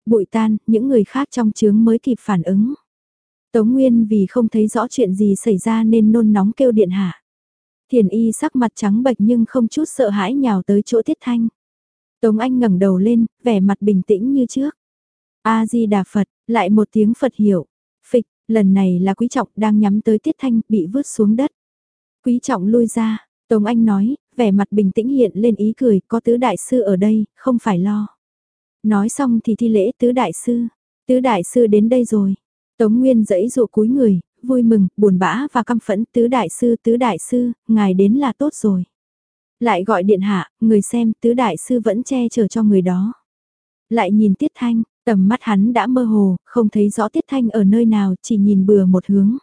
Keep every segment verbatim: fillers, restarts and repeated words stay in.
Bụi tan, những người khác trong chướng mới kịp phản ứng. Tống Nguyên vì không thấy rõ chuyện gì xảy ra nên nôn nóng kêu điện hạ. Thiền y sắc mặt trắng bệch nhưng không chút sợ hãi nhào tới chỗ Tiết Thanh. Tống Anh ngẩng đầu lên, vẻ mặt bình tĩnh như trước. A-di-đà Phật, lại một tiếng Phật hiệu. Phịch, lần này là Quý Trọng đang nhắm tới Tiết Thanh, bị vứt xuống đất. Quý Trọng lui ra, Tống Anh nói, vẻ mặt bình tĩnh hiện lên ý cười, có tứ đại sư ở đây, không phải lo. Nói xong thì thi lễ tứ đại sư. Tứ đại sư đến đây rồi. Tống Nguyên giãy dụa cúi người, vui mừng, buồn bã và căm phẫn. Tứ đại sư, tứ đại sư, ngài đến là tốt rồi. Lại gọi điện hạ, người xem tứ đại sư vẫn che chở cho người đó. Lại nhìn Tiết Thanh, tầm mắt hắn đã mơ hồ, không thấy rõ Tiết Thanh ở nơi nào, chỉ nhìn bừa một hướng.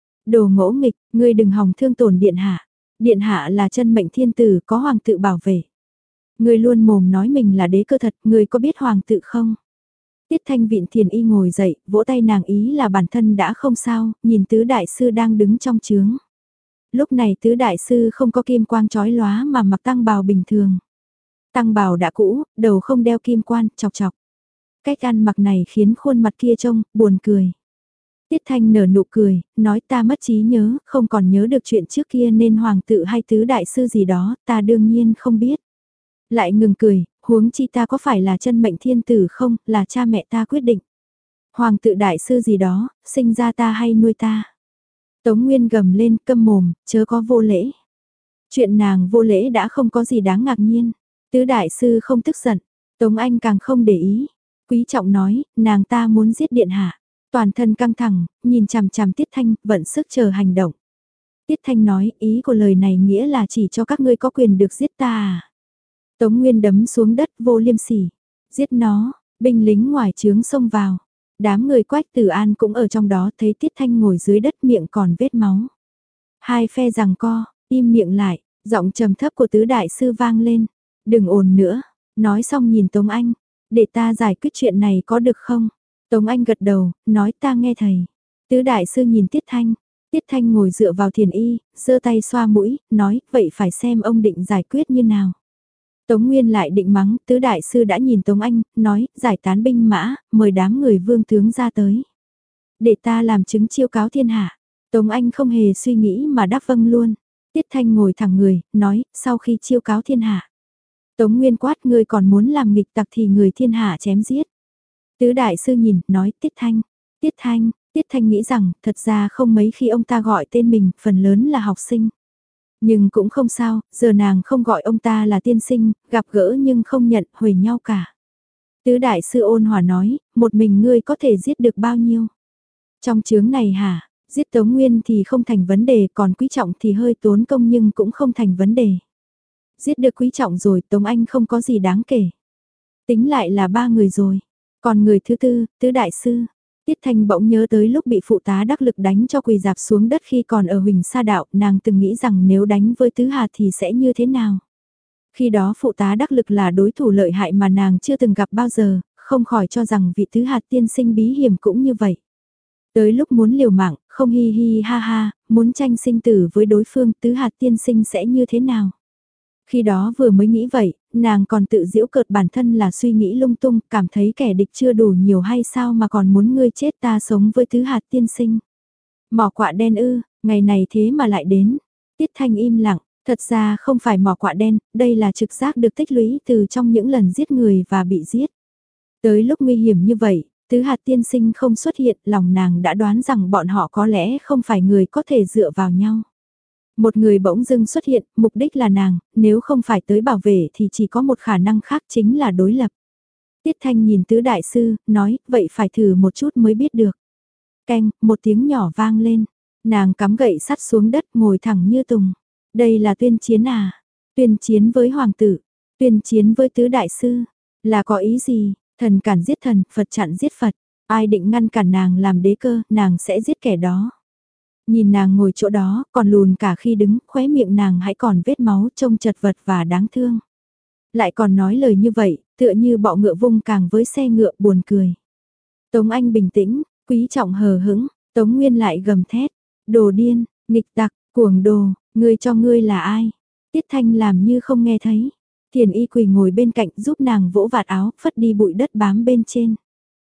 Đồ ngỗ nghịch, ngươi đừng hòng thương tổn điện hạ. Điện hạ là chân mệnh thiên tử, có hoàng tự bảo vệ. Ngươi luôn mồm nói mình là đế cơ thật, ngươi có biết hoàng tự không? Tiết Thanh Vịn Thiền Y ngồi dậy, vỗ tay nàng ý là bản thân đã không sao, nhìn tứ đại sư đang đứng trong chướng. Lúc này tứ đại sư không có kim quang chói lóa mà mặc tăng bào bình thường. Tăng bào đã cũ, đầu không đeo kim quan, chọc chọc. Cách ăn mặc này khiến khuôn mặt kia trông, buồn cười. Tiết Thanh nở nụ cười, nói ta mất trí nhớ, không còn nhớ được chuyện trước kia nên hoàng tự hay tứ đại sư gì đó, ta đương nhiên không biết. Lại ngừng cười, huống chi ta có phải là chân mệnh thiên tử không, là cha mẹ ta quyết định. Hoàng tự đại sư gì đó, sinh ra ta hay nuôi ta. Tống Nguyên gầm lên câm mồm, chớ có vô lễ. Chuyện nàng vô lễ đã không có gì đáng ngạc nhiên. Tứ đại sư không tức giận, Tống Anh càng không để ý. Quý Trọng nói, nàng ta muốn giết điện hạ. Toàn thân căng thẳng, nhìn chằm chằm Tiết Thanh, vận sức chờ hành động. Tiết Thanh nói, ý của lời này nghĩa là chỉ cho các ngươi có quyền được giết ta à. Tống Nguyên đấm xuống đất vô liêm sỉ. Giết nó, binh lính ngoài trướng xông vào. Đám người Quách Tử An cũng ở trong đó thấy Tiết Thanh ngồi dưới đất miệng còn vết máu. Hai phe giằng co, im miệng lại, giọng trầm thấp của tứ đại sư vang lên. Đừng ồn nữa, nói xong nhìn Tống Anh, để ta giải quyết chuyện này có được không? Tống Anh gật đầu, nói ta nghe thầy. Tứ đại sư nhìn Tiết Thanh, Tiết Thanh ngồi dựa vào thiền y, giơ tay xoa mũi, nói vậy phải xem ông định giải quyết như nào. Tống Nguyên lại định mắng, tứ đại sư đã nhìn Tống Anh, nói, giải tán binh mã, mời đám người vương tướng ra tới. Để ta làm chứng chiêu cáo thiên hạ. Tống Anh không hề suy nghĩ mà đáp vâng luôn. Tiết Thanh ngồi thẳng người, nói, sau khi chiêu cáo thiên hạ. Tống Nguyên quát, ngươi còn muốn làm nghịch tặc thì người thiên hạ chém giết. Tứ đại sư nhìn, nói, Tiết Thanh, Tiết Thanh, Tiết Thanh nghĩ rằng, thật ra không mấy khi ông ta gọi tên mình, phần lớn là học sinh. Nhưng cũng không sao, giờ nàng không gọi ông ta là tiên sinh, gặp gỡ nhưng không nhận, huề nhau cả. Tứ đại sư ôn hòa nói, một mình ngươi có thể giết được bao nhiêu? Trong chướng này hả, giết Tống Nguyên thì không thành vấn đề, còn Quý Trọng thì hơi tốn công nhưng cũng không thành vấn đề. Giết được Quý Trọng rồi, Tống Anh không có gì đáng kể. Tính lại là ba người rồi. Còn người thứ tư, tứ đại sư. Tiết Thanh bỗng nhớ tới lúc bị phụ tá đắc lực đánh cho quỳ dạp xuống đất khi còn ở Huỳnh Sa Đạo, nàng từng nghĩ rằng nếu đánh với Tứ Hà thì sẽ như thế nào. Khi đó phụ tá đắc lực là đối thủ lợi hại mà nàng chưa từng gặp bao giờ, không khỏi cho rằng vị Tứ Hà tiên sinh bí hiểm cũng như vậy. Tới lúc muốn liều mạng, không hi hi ha ha, muốn tranh sinh tử với đối phương Tứ Hà tiên sinh sẽ như thế nào. Khi đó vừa mới nghĩ vậy, nàng còn tự giễu cợt bản thân là suy nghĩ lung tung, cảm thấy kẻ địch chưa đủ nhiều hay sao mà còn muốn ngươi chết ta sống với Tứ Hạt tiên sinh. Mỏ quạ đen ư, ngày này thế mà lại đến. Tiết Thanh im lặng, thật ra không phải mỏ quạ đen, đây là trực giác được tích lũy từ trong những lần giết người và bị giết. Tới lúc nguy hiểm như vậy, Tứ Hạt tiên sinh không xuất hiện, lòng nàng đã đoán rằng bọn họ có lẽ không phải người có thể dựa vào nhau. Một người bỗng dưng xuất hiện, mục đích là nàng, nếu không phải tới bảo vệ thì chỉ có một khả năng khác chính là đối lập. Tiết Thanh nhìn tứ đại sư, nói, vậy phải thử một chút mới biết được. Canh, một tiếng nhỏ vang lên, nàng cắm gậy sắt xuống đất ngồi thẳng như tùng. Đây là tuyên chiến à? Tuyên chiến với hoàng tử, tuyên chiến với tứ đại sư, là có ý gì? Thần cản giết thần, Phật chặn giết Phật, ai định ngăn cản nàng làm đế cơ, nàng sẽ giết kẻ đó. Nhìn nàng ngồi chỗ đó, còn lùn cả khi đứng, khóe miệng nàng hãy còn vết máu trông chật vật và đáng thương. Lại còn nói lời như vậy, tựa như bọ ngựa vung càng với xe ngựa buồn cười. Tống Anh bình tĩnh, Quý Trọng hờ hững, Tống Nguyên lại gầm thét. Đồ điên, nghịch tặc, cuồng đồ, ngươi cho ngươi là ai? Tiết Thanh làm như không nghe thấy. Thiền Y quỳ ngồi bên cạnh giúp nàng vỗ vạt áo, phất đi bụi đất bám bên trên.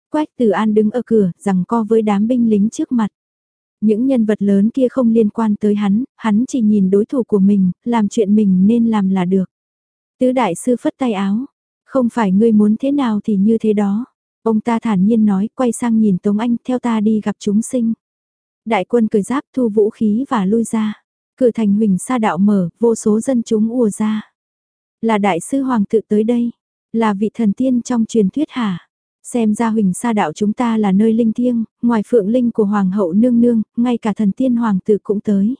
Quách Từ An đứng ở cửa, giằng co với đám binh lính trước mặt. Những nhân vật lớn kia không liên quan tới hắn, hắn chỉ nhìn đối thủ của mình, làm chuyện mình nên làm là được. Tứ đại sư phất tay áo, không phải ngươi muốn thế nào thì như thế đó. Ông ta thản nhiên nói, quay sang nhìn Tống Anh, theo ta đi gặp chúng sinh. Đại quân cởi giáp thu vũ khí và lui ra. Cửa thành Huỳnh Sa đạo mở, vô số dân chúng ùa ra. Là đại sư hoàng tự tới đây, là vị thần tiên trong truyền thuyết hả? Xem ra Huỳnh Sa đạo chúng ta là nơi linh thiêng, ngoài phượng linh của hoàng hậu nương nương, ngay cả thần tiên hoàng tử cũng tới.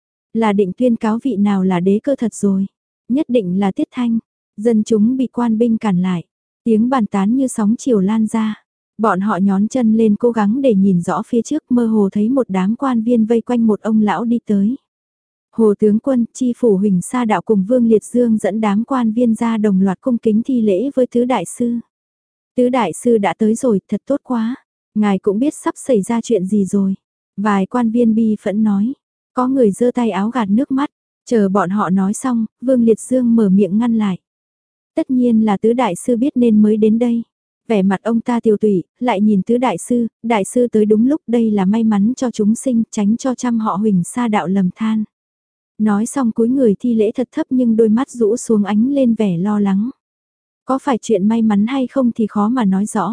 Là định tuyên cáo vị nào là đế cơ thật rồi. Nhất định là Tiết Thanh. Dân chúng bị quan binh cản lại. Tiếng bàn tán như sóng chiều lan ra. Bọn họ nhón chân lên cố gắng để nhìn rõ phía trước, mơ hồ thấy một đám quan viên vây quanh một ông lão đi tới. Hồ tướng quân, chi phủ Huỳnh Sa đạo cùng Vương Liệt Dương dẫn đám quan viên ra đồng loạt cung kính thi lễ với tứ đại sư. Tứ đại sư đã tới rồi, thật tốt quá. Ngài cũng biết sắp xảy ra chuyện gì rồi. Vài quan viên bi phẫn nói. Có người giơ tay áo gạt nước mắt. Chờ bọn họ nói xong, Vương Liệt Dương mở miệng ngăn lại. Tất nhiên là tứ đại sư biết nên mới đến đây. Vẻ mặt ông ta tiêu tụy, lại nhìn tứ đại sư, đại sư tới đúng lúc, đây là may mắn cho chúng sinh, tránh cho trăm họ Huỳnh Sa đạo lầm than. Nói xong cúi người thi lễ thật thấp nhưng đôi mắt rũ xuống ánh lên vẻ lo lắng. Có phải chuyện may mắn hay không thì khó mà nói rõ.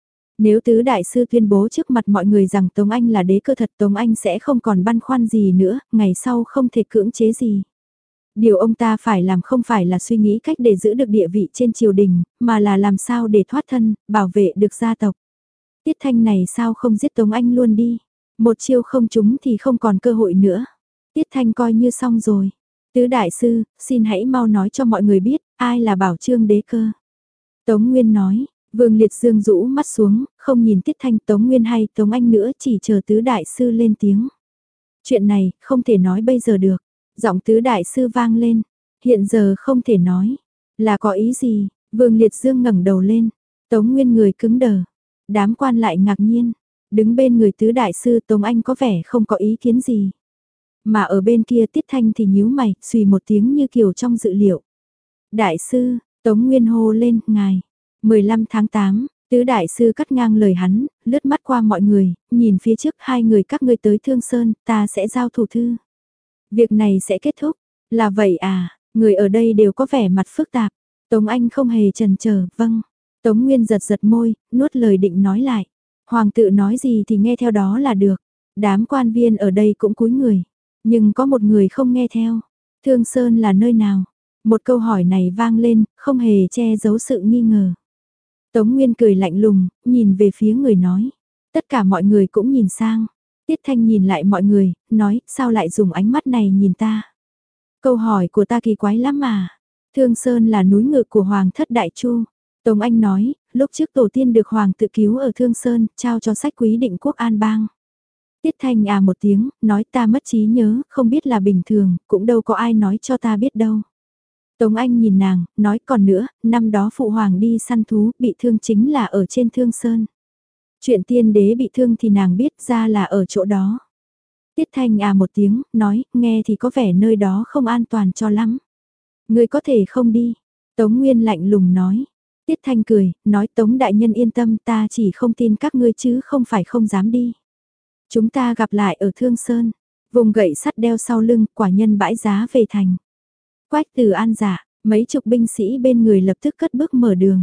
Nếu tứ đại sư tuyên bố trước mặt mọi người rằng Tống Anh là đế cơ thật, Tống Anh sẽ không còn băn khoăn gì nữa, ngày sau không thể cưỡng chế gì. Điều ông ta phải làm không phải là suy nghĩ cách để giữ được địa vị trên triều đình, mà là làm sao để thoát thân, bảo vệ được gia tộc. Tiết Thanh này sao không giết Tống Anh luôn đi. Một chiêu không trúng thì không còn cơ hội nữa. Tiết Thanh coi như xong rồi. Tứ đại sư, xin hãy mau nói cho mọi người biết, ai là bảo trương đế cơ. Tống Nguyên nói, Vương Liệt Dương rũ mắt xuống, không nhìn Tiết Thanh, Tống Nguyên hay Tống Anh nữa, chỉ chờ tứ đại sư lên tiếng. Chuyện này, không thể nói bây giờ được. Giọng tứ đại sư vang lên, hiện giờ không thể nói. Là có ý gì? Vương Liệt Dương ngẩng đầu lên. Tống Nguyên người cứng đờ. Đám quan lại ngạc nhiên. Đứng bên người tứ đại sư Tống Anh có vẻ không có ý kiến gì. Mà ở bên kia Tiết Thanh thì nhíu mày, xùy một tiếng như kiểu trong dự liệu. Đại sư, Tống Nguyên hô lên, ngài. mười lăm tháng tám, tứ đại sư cắt ngang lời hắn, lướt mắt qua mọi người, nhìn phía trước hai người các ngươi tới Thương Sơn, ta sẽ giao thủ thư. Việc này sẽ kết thúc, là vậy à, người ở đây đều có vẻ mặt phức tạp. Tống Anh không hề chần chờ, vâng. Tống Nguyên giật giật môi, nuốt lời định nói lại. Hoàng tự nói gì thì nghe theo đó là được. Đám quan viên ở đây cũng cúi người. Nhưng có một người không nghe theo. Thương Sơn là nơi nào? Một câu hỏi này vang lên, không hề che giấu sự nghi ngờ. Tống Nguyên cười lạnh lùng, nhìn về phía người nói. Tất cả mọi người cũng nhìn sang. Tiết Thanh nhìn lại mọi người, nói, sao lại dùng ánh mắt này nhìn ta? Câu hỏi của ta kỳ quái lắm mà. Thương Sơn là núi ngự của Hoàng thất Đại Chu. Tống Anh nói, lúc trước tổ tiên được Hoàng tự cứu ở Thương Sơn, trao cho sách quý định quốc an bang. Tiết Thanh à một tiếng, nói ta mất trí nhớ, không biết là bình thường, cũng đâu có ai nói cho ta biết đâu. Tống Anh nhìn nàng, nói còn nữa, năm đó phụ hoàng đi săn thú, bị thương chính là ở trên Thương Sơn. Chuyện tiên đế bị thương thì nàng biết ra là ở chỗ đó. Tiết Thanh à một tiếng, nói, nghe thì có vẻ nơi đó không an toàn cho lắm. Người có thể không đi. Tống Nguyên lạnh lùng nói. Tiết Thanh cười, nói Tống đại nhân yên tâm, ta chỉ không tin các ngươi chứ không phải không dám đi. Chúng ta gặp lại ở Thương Sơn. Vùng gậy sắt đeo sau lưng, quả nhân bãi giá về thành. Quách Từ An dạ, mấy chục binh sĩ bên người lập tức cất bước mở đường.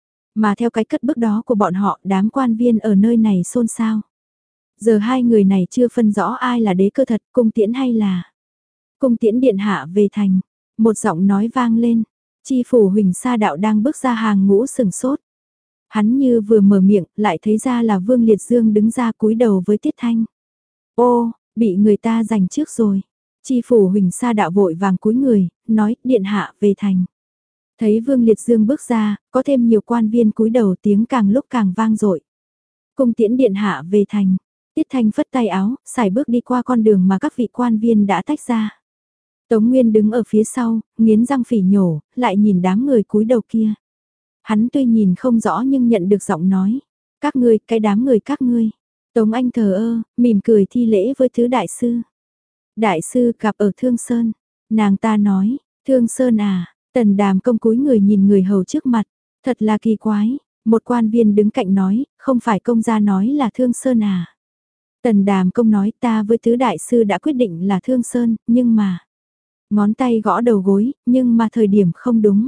Mà theo cái cất bước đó của bọn họ, đám quan viên ở nơi này xôn xao. Giờ hai người này chưa phân rõ ai là đế cơ thật, cung tiễn hay là... Cung tiễn điện hạ về thành. Một giọng nói vang lên. Chi phủ Huỳnh Sa đạo đang bước ra hàng ngũ sừng sốt. Hắn như vừa mở miệng, lại thấy ra là Vương Liệt Dương đứng ra cúi đầu với Tiết Thanh. Ô, bị người ta giành trước rồi. Chi phủ Huỳnh Sa đạo vội vàng cúi người, nói, điện hạ về thành. Thấy Vương Liệt Dương bước ra, có thêm nhiều quan viên cúi đầu, tiếng càng lúc càng vang dội. Cung tiễn điện hạ về thành. Tiết Thanh phất tay áo, sải bước đi qua con đường mà các vị quan viên đã tách ra. Tống Nguyên đứng ở phía sau, nghiến răng phỉ nhổ, lại nhìn đám người cúi đầu kia. Hắn tuy nhìn không rõ nhưng nhận được giọng nói. Các ngươi, cái đám người các ngươi. Tống Anh thờ ơ, mỉm cười thi lễ với thứ đại sư. Đại sư gặp ở Thương Sơn. Nàng ta nói, Thương Sơn à, Tần Đàm công cúi người nhìn người hầu trước mặt. Thật là kỳ quái. Một quan viên đứng cạnh nói, không phải công gia nói là Thương Sơn à. Tần Đàm Công nói ta với tứ đại sư đã quyết định là Thương Sơn, nhưng mà... Ngón tay gõ đầu gối, nhưng mà thời điểm không đúng.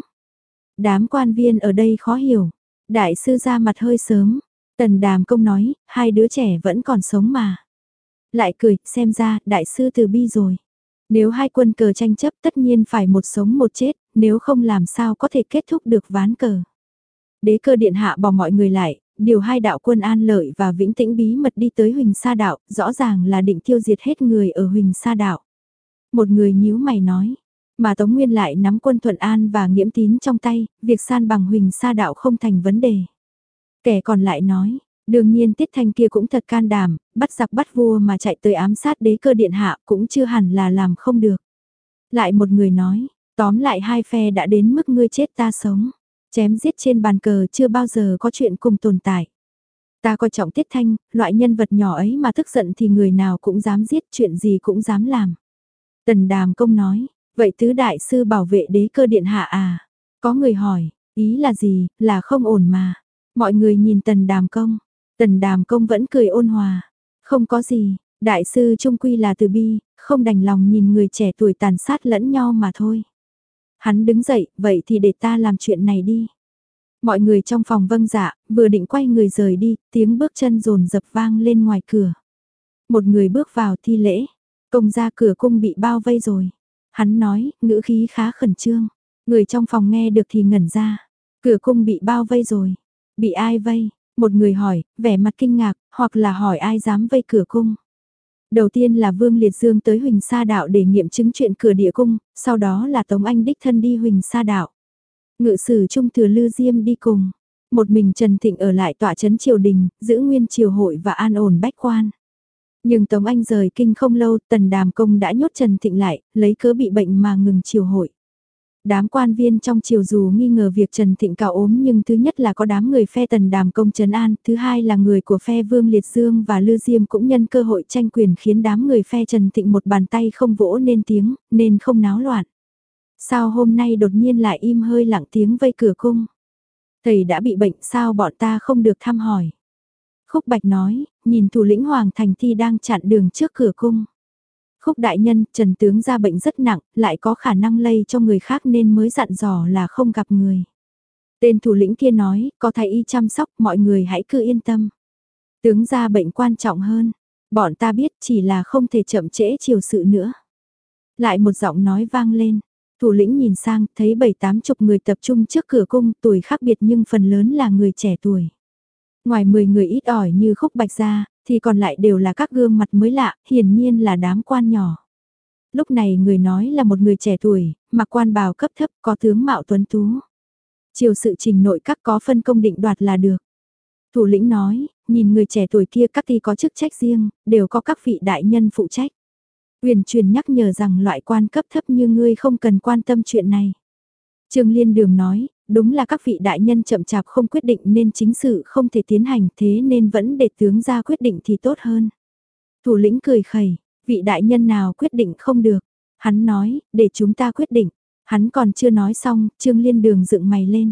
Đám quan viên ở đây khó hiểu. Đại sư ra mặt hơi sớm. Tần Đàm Công nói, hai đứa trẻ vẫn còn sống mà. Lại cười, xem ra, đại sư từ bi rồi. Nếu hai quân cờ tranh chấp tất nhiên phải một sống một chết, nếu không làm sao có thể kết thúc được ván cờ. Đế Cơ điện hạ bỏ mọi người lại, điều hai đạo quân An Lợi và Vĩnh Tĩnh bí mật đi tới Huỳnh Sa đạo, rõ ràng là định tiêu diệt hết người ở Huỳnh Sa đạo. Một người nhíu mày nói, mà Tống Nguyên lại nắm quân Thuận An và Nghiễm Tín trong tay, việc san bằng Huỳnh Sa đạo không thành vấn đề. Kẻ còn lại nói, đương nhiên Tiết Thanh kia cũng thật can đảm, bắt giặc bắt vua mà chạy tới ám sát Đế Cơ điện hạ cũng chưa hẳn là làm không được. Lại một người nói, tóm lại hai phe đã đến mức ngươi chết ta sống. Chém giết trên bàn cờ chưa bao giờ có chuyện cùng tồn tại. Ta coi trọng Tiết Thanh, loại nhân vật nhỏ ấy mà tức giận thì người nào cũng dám giết, chuyện gì cũng dám làm. Tần Đàm Công nói, vậy tứ đại sư bảo vệ Đế Cơ điện hạ à? Có người hỏi, ý là gì, là không ổn mà. Mọi người nhìn Tần Đàm Công, Tần Đàm Công vẫn cười ôn hòa. Không có gì, đại sư trung quy là từ bi, không đành lòng nhìn người trẻ tuổi tàn sát lẫn nhau mà thôi. Hắn đứng dậy, vậy thì để ta làm chuyện này đi. Mọi người trong phòng vâng dạ, vừa định quay người rời đi, tiếng bước chân rồn dập vang lên ngoài cửa. Một người bước vào thi lễ, công gia cửa cung bị bao vây rồi. Hắn nói, ngữ khí khá khẩn trương. Người trong phòng nghe được thì ngẩn ra. Cửa cung bị bao vây rồi. Bị ai vây? Một người hỏi, vẻ mặt kinh ngạc, hoặc là hỏi ai dám vây cửa cung. Đầu tiên là Vương Liệt Dương tới Huỳnh Sa đạo để nghiệm chứng chuyện cửa địa cung, sau đó là Tống Anh đích thân đi Huỳnh Sa đạo. Ngự sử Trung Thừa Lư Diêm đi cùng. Một mình Trần Thịnh ở lại tọa trấn triều đình, giữ nguyên triều hội và an ổn bách quan. Nhưng Tống Anh rời kinh không lâu, Tần Đàm Công đã nhốt Trần Thịnh lại, lấy cớ bị bệnh mà ngừng triều hội. Đám quan viên trong triều dù nghi ngờ việc Trần Thịnh cao ốm nhưng thứ nhất là có đám người phe Tần Đàm Công trấn an, thứ hai là người của phe Vương Liệt Dương và Lư Diêm cũng nhân cơ hội tranh quyền khiến đám người phe Trần Thịnh một bàn tay không vỗ nên tiếng, nên không náo loạn. Sao hôm nay đột nhiên lại im hơi lặng tiếng vây cửa cung? Thầy đã bị bệnh sao bọn ta không được thăm hỏi? Khúc Bạch nói, nhìn thủ lĩnh Hoàng Thành Thi đang chặn đường trước cửa cung. Khúc đại nhân, Trần tướng ra bệnh rất nặng, lại có khả năng lây cho người khác nên mới dặn dò là không gặp người. Tên thủ lĩnh kia nói, có thái y chăm sóc, mọi người hãy cứ yên tâm. Tướng ra bệnh quan trọng hơn, bọn ta biết chỉ là không thể chậm trễ chiều sự nữa. Lại một giọng nói vang lên, thủ lĩnh nhìn sang, thấy bảy tám chục người tập trung trước cửa cung, tuổi khác biệt nhưng phần lớn là người trẻ tuổi. Ngoài mười người ít ỏi như Khúc Bạch ra, thì còn lại đều là các gương mặt mới lạ, hiển nhiên là đám quan nhỏ. Lúc này người nói là một người trẻ tuổi, mặc quan bào cấp thấp, có tướng mạo tuấn tú. Chiều sự trình nội các có phân công định đoạt là được. Thủ lĩnh nói, nhìn người trẻ tuổi kia các ty có chức trách riêng, đều có các vị đại nhân phụ trách. Huyền truyền nhắc nhở rằng loại quan cấp thấp như ngươi không cần quan tâm chuyện này. Trương Liên Đường nói, đúng là các vị đại nhân chậm chạp không quyết định nên chính sự không thể tiến hành thế nên vẫn để tướng ra quyết định thì tốt hơn. Thủ lĩnh cười khẩy, vị đại nhân nào quyết định không được. Hắn nói, để chúng ta quyết định. Hắn còn chưa nói xong, Trương Liên Đường dựng mày lên.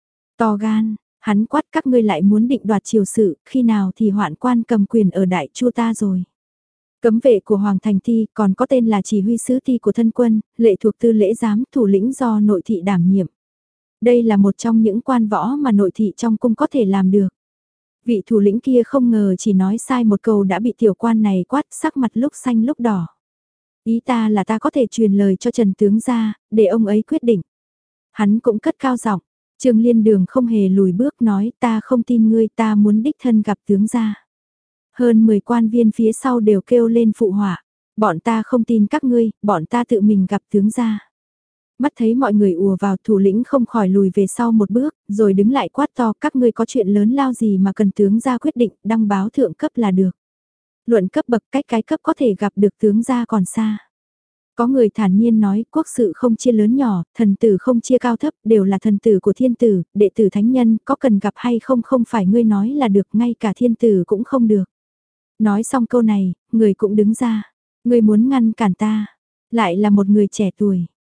To gan, hắn quát các ngươi lại muốn định đoạt triều sự, khi nào thì hoạn quan cầm quyền ở đại chu ta rồi. Cấm vệ của Hoàng Thành Thi còn có tên là chỉ huy sứ thi của thân quân, lệ thuộc tư lễ giám thủ lĩnh do nội thị đảm nhiệm. Đây là một trong những quan võ mà nội thị trong cung có thể làm được. Vị thủ lĩnh kia không ngờ chỉ nói sai một câu đã bị tiểu quan này quát sắc mặt lúc xanh lúc đỏ. Ý ta là ta có thể truyền lời cho Trần Tướng ra, để ông ấy quyết định. Hắn cũng cất cao giọng. Trương Liên Đường không hề lùi bước nói ta không tin ngươi, ta muốn đích thân gặp tướng ra. Hơn mười quan viên phía sau đều kêu lên phụ họa. Bọn ta không tin các ngươi, bọn ta tự mình gặp tướng ra. Mắt thấy mọi người ùa vào, thủ lĩnh không khỏi lùi về sau một bước, rồi đứng lại quát to các ngươi có chuyện lớn lao gì mà cần tướng ra quyết định, đăng báo thượng cấp là được. Luận cấp bậc cách cái cấp có thể gặp được tướng ra còn xa. Có người thản nhiên nói quốc sự không chia lớn nhỏ, thần tử không chia cao thấp, đều là thần tử của thiên tử, đệ tử thánh nhân, có cần gặp hay không không phải ngươi nói là được, ngay cả thiên tử cũng không được. Nói xong câu này, người cũng đứng ra, ngươi muốn ngăn cản ta, lại là một người trẻ tuổi.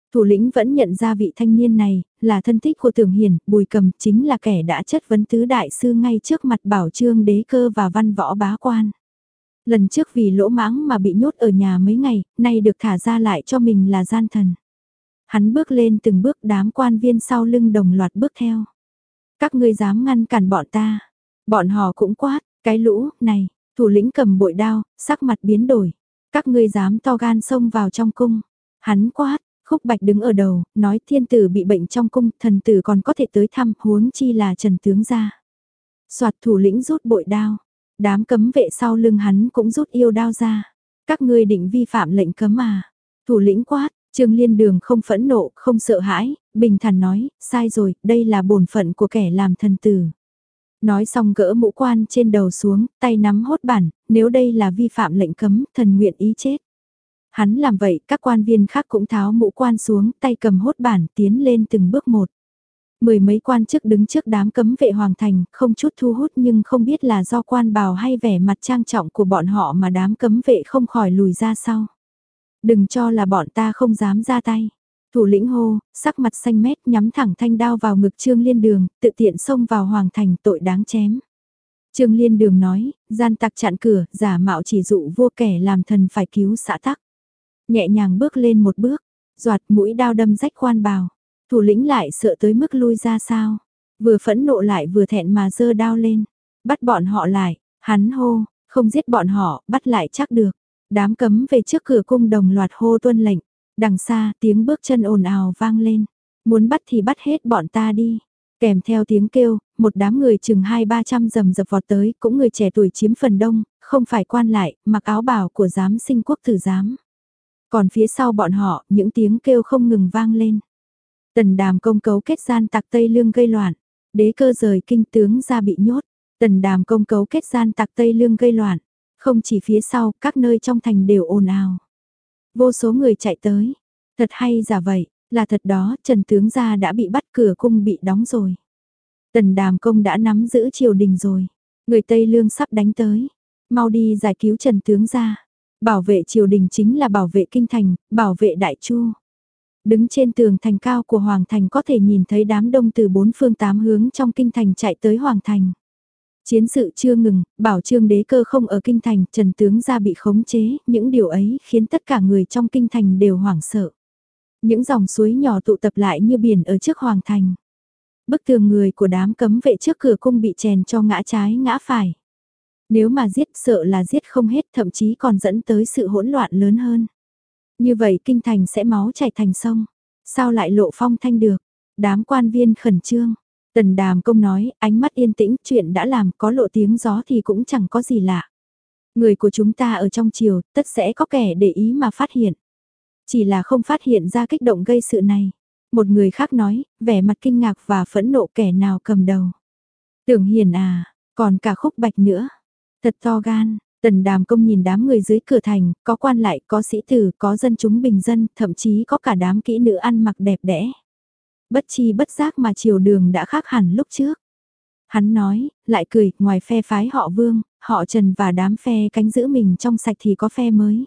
Thủ lĩnh vẫn nhận ra vị thanh niên này, là thân thích của Tưởng Hiền, Bùi Cầm chính là kẻ đã chất vấn tứ đại sư ngay trước mặt Bảo Trương Đế Cơ và Văn Võ Bá Quan. Lần trước vì lỗ mãng mà bị nhốt ở nhà mấy ngày, nay được thả ra lại cho mình là gian thần. Hắn bước lên từng bước, đám quan viên sau lưng đồng loạt bước theo. Các ngươi dám ngăn cản bọn ta. Bọn họ cũng quát, cái lũ, này, thủ lĩnh cầm bội đao, sắc mặt biến đổi. Các ngươi dám to gan xông vào trong cung. Hắn quát, Khúc Bạch đứng ở đầu, nói thiên tử bị bệnh trong cung, thần tử còn có thể tới thăm, huống chi là Trần tướng gia. Soạt, thủ lĩnh rút bội đao. Đám cấm vệ sau lưng hắn cũng rút yêu đao ra. Các ngươi định vi phạm lệnh cấm à? Thủ lĩnh quát, Trương Liên Đường không phẫn nộ, không sợ hãi, bình thản nói, sai rồi, đây là bổn phận của kẻ làm thần tử. Nói xong gỡ mũ quan trên đầu xuống, tay nắm hốt bản, nếu đây là vi phạm lệnh cấm, thần nguyện ý chết. Hắn làm vậy, các quan viên khác cũng tháo mũ quan xuống, tay cầm hốt bản, tiến lên từng bước một. Mười mấy quan chức đứng trước đám cấm vệ hoàng thành, không chút thu hút nhưng không biết là do quan bào hay vẻ mặt trang trọng của bọn họ mà đám cấm vệ không khỏi lùi ra sau. Đừng cho là bọn ta không dám ra tay. Thủ lĩnh hô, sắc mặt xanh mét nhắm thẳng thanh đao vào ngực Trương Liên Đường, tự tiện xông vào hoàng thành tội đáng chém. Trương Liên Đường nói, gian tặc chặn cửa, giả mạo chỉ dụ vua kẻ làm thần phải cứu xã tắc. Nhẹ nhàng bước lên một bước, doạt mũi đao đâm rách quan bào. Thủ lĩnh lại sợ tới mức lui ra sao. Vừa phẫn nộ lại vừa thẹn mà giơ đao lên. Bắt bọn họ lại, hắn hô, không giết bọn họ, bắt lại chắc được. Đám cấm về trước cửa cung đồng loạt hô tuân lệnh. Đằng xa tiếng bước chân ồn ào vang lên. Muốn bắt thì bắt hết bọn ta đi. Kèm theo tiếng kêu, một đám người chừng hai ba trăm rầm rập vọt tới, cũng người trẻ tuổi chiếm phần đông, không phải quan lại, mặc áo bào của giám sinh quốc tử giám. Còn phía sau bọn họ, những tiếng kêu không ngừng vang lên. Tần Đàm công cấu kết gian tặc Tây Lương gây loạn. Đế Cơ rời kinh tướng ra bị nhốt. Tần Đàm công cấu kết gian tặc Tây Lương gây loạn. Không chỉ phía sau, các nơi trong thành đều ồn ào. Vô số người chạy tới. Thật hay giả vậy, là thật đó, Trần tướng gia đã bị bắt, cửa cung bị đóng rồi. Tần Đàm công đã nắm giữ triều đình rồi. Người Tây Lương sắp đánh tới. Mau đi giải cứu Trần tướng gia. Bảo vệ triều đình chính là bảo vệ kinh thành, bảo vệ đại chu. Đứng trên tường thành cao của Hoàng thành có thể nhìn thấy đám đông từ bốn phương tám hướng trong kinh thành chạy tới Hoàng thành. Chiến sự chưa ngừng, Bảo Trương Đế Cơ không ở kinh thành, Trần tướng gia bị khống chế, những điều ấy khiến tất cả người trong kinh thành đều hoảng sợ. Những dòng suối nhỏ tụ tập lại như biển ở trước Hoàng thành. Bức tường người của đám cấm vệ trước cửa cung bị chèn cho ngã trái ngã phải. Nếu mà giết sợ là giết không hết, thậm chí còn dẫn tới sự hỗn loạn lớn hơn. Như vậy kinh thành sẽ máu chảy thành sông. Sao lại lộ phong thanh được? Đám quan viên khẩn trương. Tần Đàm công nói, ánh mắt yên tĩnh, chuyện đã làm, có lộ tiếng gió thì cũng chẳng có gì lạ. Người của chúng ta ở trong triều, tất sẽ có kẻ để ý mà phát hiện. Chỉ là không phát hiện ra kích động gây sự này. Một người khác nói, vẻ mặt kinh ngạc và phẫn nộ, kẻ nào cầm đầu. Tưởng Hiền à, còn cả Khúc Bạch nữa. Thật to gan. Tần Đàm công nhìn đám người dưới cửa thành, có quan lại, có sĩ tử, có dân chúng bình dân, thậm chí có cả đám kỹ nữ ăn mặc đẹp đẽ. Bất chi bất giác mà triều đường đã khác hẳn lúc trước. Hắn nói, lại cười, ngoài phe phái họ Vương, họ Trần và đám phe cánh giữ mình trong sạch thì có phe mới.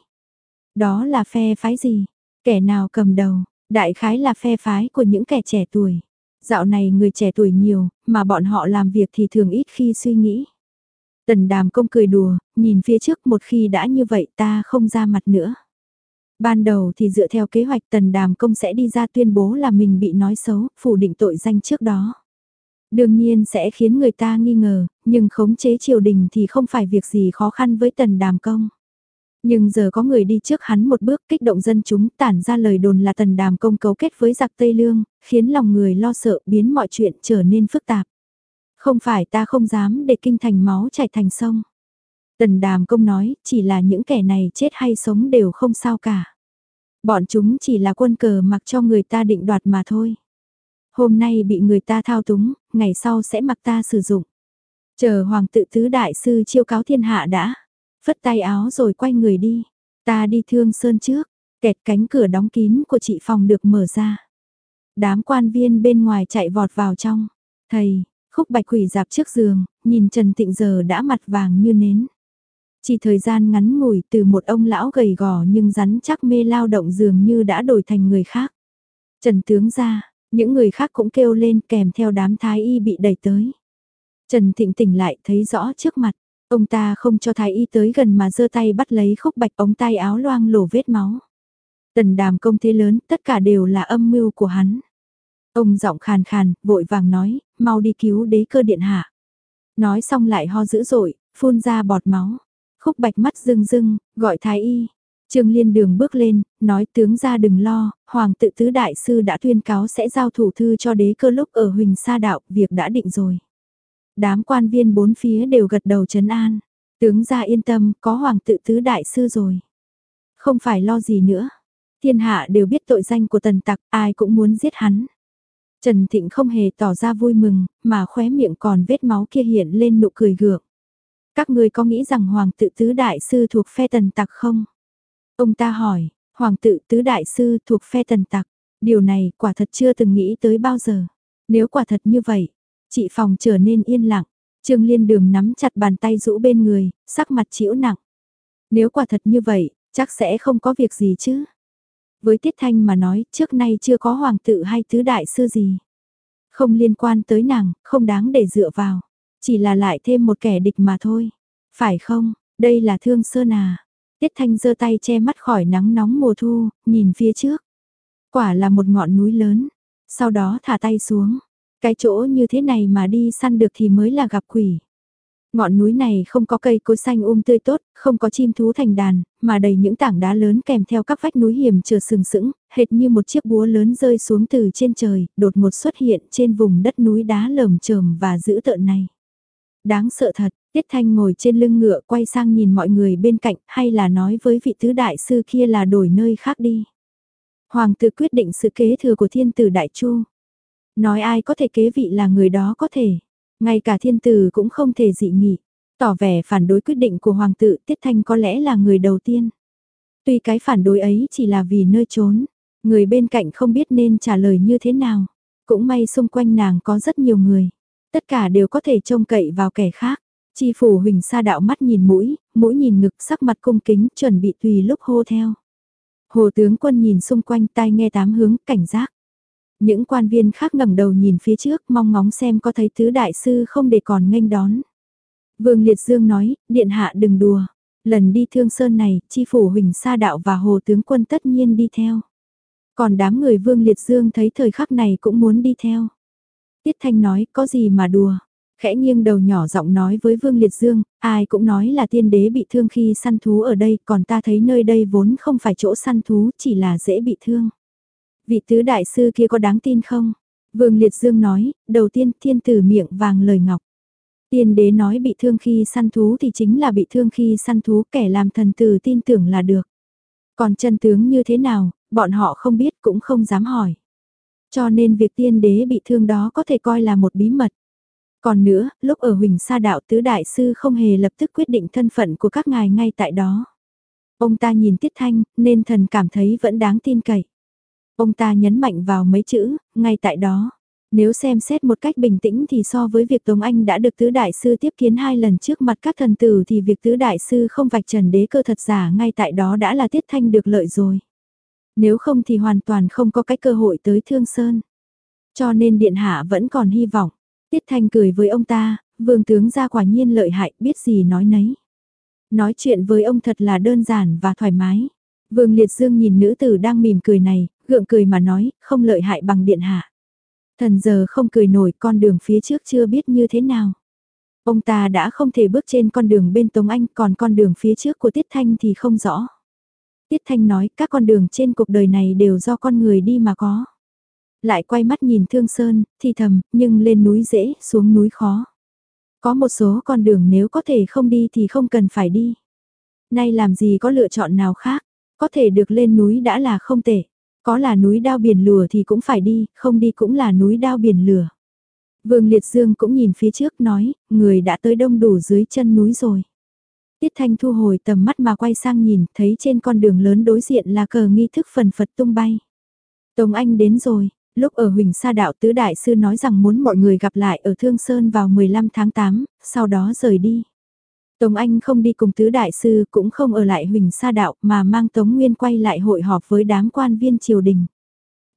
Đó là phe phái gì? Kẻ nào cầm đầu? Đại khái là phe phái của những kẻ trẻ tuổi. Dạo này người trẻ tuổi nhiều, mà bọn họ làm việc thì thường ít khi suy nghĩ. Tần Đàm công cười đùa, nhìn phía trước, một khi đã như vậy ta không ra mặt nữa. Ban đầu thì dựa theo kế hoạch Tần Đàm công sẽ đi ra tuyên bố là mình bị nói xấu, phủ định tội danh trước đó. Đương nhiên sẽ khiến người ta nghi ngờ, nhưng khống chế triều đình thì không phải việc gì khó khăn với Tần Đàm công. Nhưng giờ có người đi trước hắn một bước, kích động dân chúng, tản ra lời đồn là Tần Đàm công cấu kết với giặc Tây Lương, khiến lòng người lo sợ, biến mọi chuyện trở nên phức tạp. Không phải ta không dám để kinh thành máu chảy thành sông. Tần Đàm công nói, chỉ là những kẻ này chết hay sống đều không sao cả. Bọn chúng chỉ là quân cờ mặc cho người ta định đoạt mà thôi. Hôm nay bị người ta thao túng, ngày sau sẽ mặc ta sử dụng. Chờ hoàng tự tứ đại sư chiêu cáo thiên hạ đã. Phất tay áo rồi quay người đi. Ta đi Thương Sơn trước. Kẹt, cánh cửa đóng kín của chị phòng được mở ra. Đám quan viên bên ngoài chạy vọt vào trong. Thầy, Khúc Bạch quỳ dạp trước giường, nhìn Trần Tịnh giờ đã mặt vàng như nến. Chỉ thời gian ngắn ngủi, từ một ông lão gầy gò nhưng rắn chắc mê lao động dường như đã đổi thành người khác. Trần tướng ra, những người khác cũng kêu lên kèm theo đám thái y bị đẩy tới. Trần Thịnh tỉnh lại thấy rõ trước mặt, ông ta không cho thái y tới gần mà giơ tay bắt lấy Khúc Bạch, ống tay áo loang lổ vết máu. Tần Đàm công thế lớn, tất cả đều là âm mưu của hắn. Ông giọng khàn khàn, vội vàng nói, mau đi cứu đế cơ điện hạ. Nói xong lại ho dữ dội, phun ra bọt máu. Khúc Bạch mắt rưng rưng, gọi thái y. Trương Liên Đường bước lên, nói tướng ra đừng lo, Hoàng tự tứ đại sư đã tuyên cáo sẽ giao thủ thư cho đế cơ lúc ở Huỳnh Sa Đạo, việc đã định rồi. Đám quan viên bốn phía đều gật đầu trấn an. Tướng ra yên tâm, có Hoàng tự tứ đại sư rồi. Không phải lo gì nữa. Thiên hạ đều biết tội danh của tần tặc, ai cũng muốn giết hắn. Trần Thịnh không hề tỏ ra vui mừng, mà khóe miệng còn vết máu kia hiện lên nụ cười gượng. Các người có nghĩ rằng Hoàng tự tứ đại sư thuộc phe tần tặc không? Ông ta hỏi, Hoàng tự tứ đại sư thuộc phe tần tặc, điều này quả thật chưa từng nghĩ tới bao giờ. Nếu quả thật như vậy, chị phòng trở nên yên lặng, Trương Liên Đường nắm chặt bàn tay rũ bên người, sắc mặt chĩu nặng. Nếu quả thật như vậy, chắc sẽ không có việc gì chứ. Với Tiết Thanh mà nói, trước nay chưa có hoàng tự hay tứ đại sư gì. Không liên quan tới nàng, không đáng để dựa vào. Chỉ là lại thêm một kẻ địch mà thôi. Phải không, đây là Thương Sơn à. Tiết Thanh giơ tay che mắt khỏi nắng nóng mùa thu, nhìn phía trước. Quả là một ngọn núi lớn. Sau đó thả tay xuống. Cái chỗ như thế này mà đi săn được thì mới là gặp quỷ. Ngọn núi này không có cây cối xanh um tươi tốt, không có chim thú thành đàn, mà đầy những tảng đá lớn kèm theo các vách núi hiểm trở sừng sững, hệt như một chiếc búa lớn rơi xuống từ trên trời, đột ngột xuất hiện trên vùng đất núi đá lởm chởm và dữ tợn này. Đáng sợ thật, Tiết Thanh ngồi trên lưng ngựa quay sang nhìn mọi người bên cạnh, hay là nói với vị tứ đại sư kia là đổi nơi khác đi. Hoàng tử quyết định sự kế thừa của thiên tử Đại Chu. Nói ai có thể kế vị là người đó có thể. Ngay cả thiên tử cũng không thể dị nghị, tỏ vẻ phản đối quyết định của hoàng tử. Tiết Thanh có lẽ là người đầu tiên. Tuy cái phản đối ấy chỉ là vì nơi trốn, người bên cạnh không biết nên trả lời như thế nào. Cũng may xung quanh nàng có rất nhiều người, tất cả đều có thể trông cậy vào kẻ khác. Chi phủ Huỳnh Sa Đạo mắt nhìn mũi, mũi nhìn ngực, sắc mặt cung kính, chuẩn bị tùy lúc hô theo. Hồ tướng quân nhìn xung quanh, tai nghe tám hướng, cảnh giác. Những quan viên khác ngẩng đầu nhìn phía trước, mong ngóng xem có thấy tứ đại sư không để còn nghênh đón. Vương Liệt Dương nói, điện hạ đừng đùa. Lần đi Thương Sơn này, chi phủ Huỳnh Sa Đạo và Hồ tướng quân tất nhiên đi theo. Còn đám người Vương Liệt Dương thấy thời khắc này cũng muốn đi theo. Tiết Thanh nói, có gì mà đùa. Khẽ nghiêng đầu nhỏ giọng nói với Vương Liệt Dương, ai cũng nói là tiên đế bị thương khi săn thú ở đây, còn ta thấy nơi đây vốn không phải chỗ săn thú, chỉ là dễ bị thương. Vị tứ đại sư kia có đáng tin không? Vương Liệt Dương nói, đầu tiên thiên tử miệng vàng lời ngọc. Tiên đế nói bị thương khi săn thú thì chính là bị thương khi săn thú, kẻ làm thần tử tin tưởng là được. Còn chân tướng như thế nào, bọn họ không biết cũng không dám hỏi. Cho nên việc tiên đế bị thương đó có thể coi là một bí mật. Còn nữa, lúc ở Huỳnh Sa Đạo tứ đại sư không hề lập tức quyết định thân phận của các ngài ngay tại đó. Ông ta nhìn Tiết Thanh, nên thần cảm thấy vẫn đáng tin cậy. Ông ta nhấn mạnh vào mấy chữ, ngay tại đó. Nếu xem xét một cách bình tĩnh thì so với việc Tống Anh đã được tứ đại sư tiếp kiến hai lần trước mặt các thần tử thì việc tứ đại sư không vạch trần đế cơ thật giả ngay tại đó đã là Tiết Thanh được lợi rồi. Nếu không thì hoàn toàn không có cái cơ hội tới Thương Sơn. Cho nên điện hạ vẫn còn hy vọng. Tiết Thanh cười với ông ta, vương tướng gia quả nhiên lợi hại, biết gì nói nấy. Nói chuyện với ông thật là đơn giản và thoải mái. Vương Liệt Dương nhìn nữ tử đang mỉm cười này, gượng cười mà nói, không lợi hại bằng điện hạ. Thần giờ không cười nổi, con đường phía trước chưa biết như thế nào. Ông ta đã không thể bước trên con đường bên Tống Anh, còn con đường phía trước của Tiết Thanh thì không rõ. Tiết Thanh nói, các con đường trên cuộc đời này đều do con người đi mà có. Lại quay mắt nhìn Thương Sơn, thì thầm, nhưng lên núi dễ, xuống núi khó. Có một số con đường nếu có thể không đi thì không cần phải đi. Nay làm gì có lựa chọn nào khác, có thể được lên núi đã là không tệ. Có là núi đao biển lửa thì cũng phải đi, không đi cũng là núi đao biển lửa. Vương Liệt Dương cũng nhìn phía trước nói, người đã tới đông đủ dưới chân núi rồi. Tiết Thanh thu hồi tầm mắt mà quay sang nhìn, thấy trên con đường lớn đối diện là cờ nghi thức phần phật tung bay. Tống Anh đến rồi, lúc ở Huỳnh Sa Đạo tứ đại sư nói rằng muốn mọi người gặp lại ở Thương Sơn vào mười lăm tháng tám, sau đó rời đi. Tống Anh không đi cùng tứ đại sư cũng không ở lại Huỳnh Sa Đạo mà mang Tống Nguyên quay lại hội họp với đám quan viên triều đình.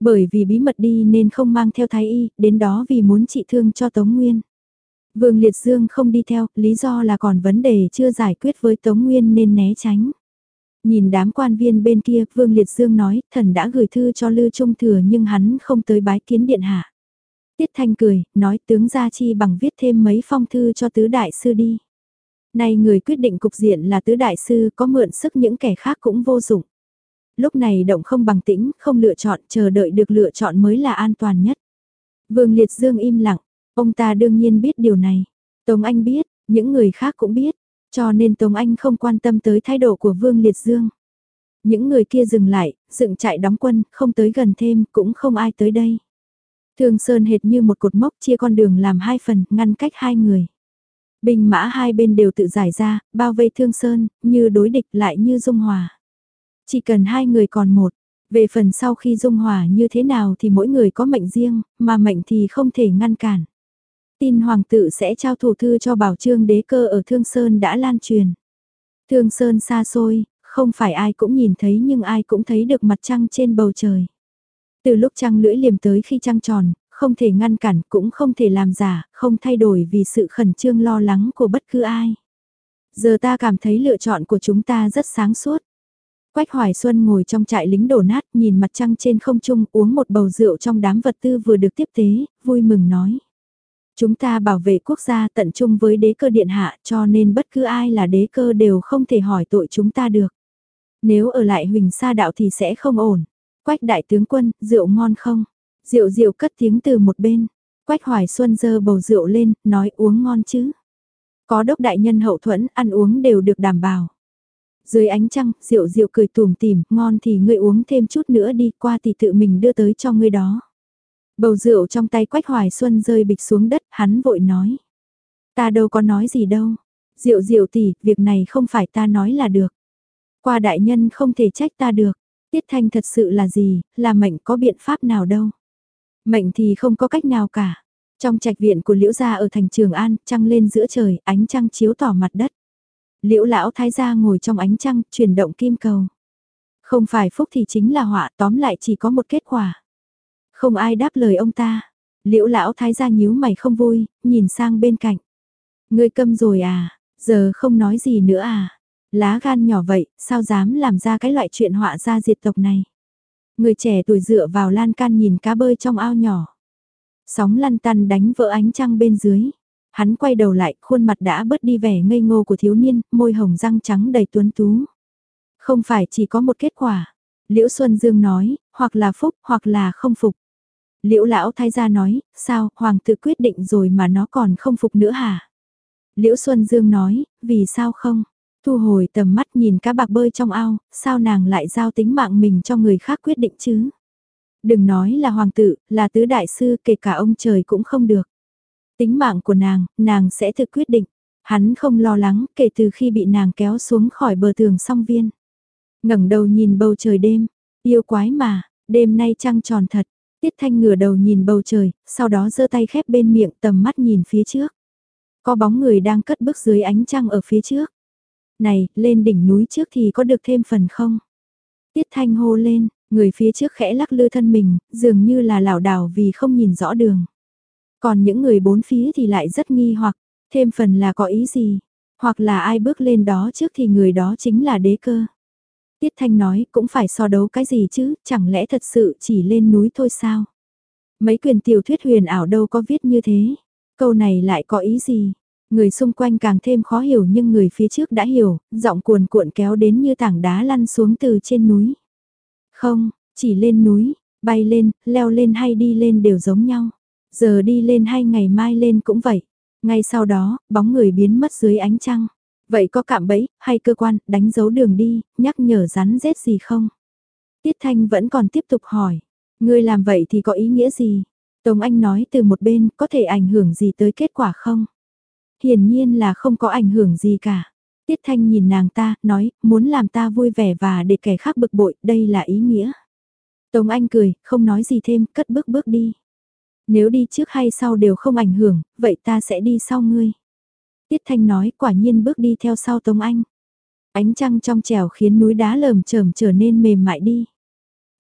Bởi vì bí mật đi nên không mang theo thái y, đến đó vì muốn trị thương cho Tống Nguyên. Vương Liệt Dương không đi theo, lý do là còn vấn đề chưa giải quyết với Tống Nguyên nên né tránh. Nhìn đám quan viên bên kia, Vương Liệt Dương nói, thần đã gửi thư cho Lư Trung Thừa nhưng hắn không tới bái kiến điện hạ. Tiết Thanh cười, nói tướng gia chi bằng viết thêm mấy phong thư cho tứ đại sư đi. Nay người quyết định cục diện là tứ đại sư, có mượn sức những kẻ khác cũng vô dụng. Lúc này động không bằng tĩnh, không lựa chọn, chờ đợi được lựa chọn mới là an toàn nhất. Vương Liệt Dương im lặng, ông ta đương nhiên biết điều này. Tống Anh biết, những người khác cũng biết, cho nên Tống Anh không quan tâm tới thái độ của Vương Liệt Dương. Những người kia dừng lại, dựng trại đóng quân, không tới gần thêm, cũng không ai tới đây. Thương Sơn hệt như một cột mốc chia con đường làm hai phần, ngăn cách hai người. Binh mã hai bên đều tự giải ra, bao vây Thương Sơn, như đối địch lại như dung hòa. Chỉ cần hai người còn một, về phần sau khi dung hòa như thế nào thì mỗi người có mệnh riêng, mà mệnh thì không thể ngăn cản. Tin hoàng tử sẽ trao thủ thư cho Bảo Trương đế cơ ở Thương Sơn đã lan truyền. Thương Sơn xa xôi, không phải ai cũng nhìn thấy nhưng ai cũng thấy được mặt trăng trên bầu trời. Từ lúc trăng lưỡi liềm tới khi trăng tròn, không thể ngăn cản cũng không thể làm giả, không thay đổi vì sự khẩn trương lo lắng của bất cứ ai. Giờ ta cảm thấy lựa chọn của chúng ta rất sáng suốt. Quách Hoài Xuân ngồi trong trại lính đổ nát nhìn mặt trăng trên không trung uống một bầu rượu trong đám vật tư vừa được tiếp tế, vui mừng nói. Chúng ta bảo vệ quốc gia tận trung với đế cơ điện hạ cho nên bất cứ ai là đế cơ đều không thể hỏi tội chúng ta được. Nếu ở lại Huỳnh Sa Đạo thì sẽ không ổn. Quách đại tướng quân, rượu ngon không? Rượu rượu cất tiếng từ một bên. Quách Hoài Xuân giơ bầu rượu lên, nói uống ngon chứ. Có đốc đại nhân hậu thuẫn, ăn uống đều được đảm bảo. Dưới ánh trăng, rượu rượu cười tủm tỉm, ngon thì ngươi uống thêm chút nữa đi, qua thì tự mình đưa tới cho ngươi đó. Bầu rượu trong tay Quách Hoài Xuân rơi bịch xuống đất, hắn vội nói. Ta đâu có nói gì đâu. Rượu rượu tỷ, việc này không phải ta nói là được. Qua đại nhân không thể trách ta được. Tiết Thanh thật sự là gì, là mệnh có biện pháp nào đâu. Mệnh thì không có cách nào cả. Trong trạch viện của Liễu gia ở thành Trường An, trăng lên giữa trời, ánh trăng chiếu tỏ mặt đất. Liễu lão thái gia ngồi trong ánh trăng, chuyển động kim cầu. Không phải phúc thì chính là họa, tóm lại chỉ có một kết quả. Không ai đáp lời ông ta. Liễu lão thái gia nhíu mày không vui, nhìn sang bên cạnh. Ngươi câm rồi à, giờ không nói gì nữa à. Lá gan nhỏ vậy, sao dám làm ra cái loại chuyện họa ra diệt tộc này. Người trẻ tuổi dựa vào lan can nhìn cá bơi trong ao nhỏ. Sóng lăn tăn đánh vỡ ánh trăng bên dưới. Hắn quay đầu lại, khuôn mặt đã bớt đi vẻ ngây ngô của thiếu niên, môi hồng răng trắng đầy tuấn tú. Không phải chỉ có một kết quả. Liễu Xuân Dương nói, hoặc là phúc, hoặc là không phục. Liễu lão thái gia nói, sao, hoàng tự quyết định rồi mà nó còn không phục nữa hả? Liễu Xuân Dương nói, vì sao không? Thu hồi tầm mắt nhìn cá bạc bơi trong ao, sao nàng lại giao tính mạng mình cho người khác quyết định chứ? Đừng nói là hoàng tử, là tứ đại sư, kể cả ông trời cũng không được. Tính mạng của nàng, nàng sẽ tự quyết định. Hắn không lo lắng kể từ khi bị nàng kéo xuống khỏi bờ tường song viên. Ngẩng đầu nhìn bầu trời đêm, yêu quái mà, đêm nay trăng tròn thật. Tiết Thanh ngửa đầu nhìn bầu trời, sau đó giơ tay khép bên miệng tầm mắt nhìn phía trước. Có bóng người đang cất bước dưới ánh trăng ở phía trước. Này, lên đỉnh núi trước thì có được thêm phần không? Tiết Thanh hô lên, người phía trước khẽ lắc lư thân mình, dường như là lảo đảo vì không nhìn rõ đường. Còn những người bốn phía thì lại rất nghi hoặc, thêm phần là có ý gì? Hoặc là ai bước lên đó trước thì người đó chính là đế cơ. Tiết Thanh nói cũng phải so đấu cái gì chứ, chẳng lẽ thật sự chỉ lên núi thôi sao? Mấy quyền tiểu thuyết huyền ảo đâu có viết như thế. Câu này lại có ý gì? Người xung quanh càng thêm khó hiểu nhưng người phía trước đã hiểu, giọng cuồn cuộn kéo đến như tảng đá lăn xuống từ trên núi. Không, chỉ lên núi, bay lên, leo lên hay đi lên đều giống nhau. Giờ đi lên hay ngày mai lên cũng vậy. Ngay sau đó, bóng người biến mất dưới ánh trăng. Vậy có cạm bẫy, hay cơ quan, đánh dấu đường đi, nhắc nhở rắn rết gì không? Tiết Thanh vẫn còn tiếp tục hỏi. Ngươi làm vậy thì có ý nghĩa gì? Tống Anh nói từ một bên, có thể ảnh hưởng gì tới kết quả không? Hiển nhiên là không có ảnh hưởng gì cả. Tiết Thanh nhìn nàng ta, nói, muốn làm ta vui vẻ và để kẻ khác bực bội, đây là ý nghĩa. Tống Anh cười, không nói gì thêm, cất bước bước đi. Nếu đi trước hay sau đều không ảnh hưởng, vậy ta sẽ đi sau ngươi. Tiết Thanh nói, quả nhiên bước đi theo sau Tống Anh. Ánh trăng trong trẻo khiến núi đá lởm chởm trở nên mềm mại đi.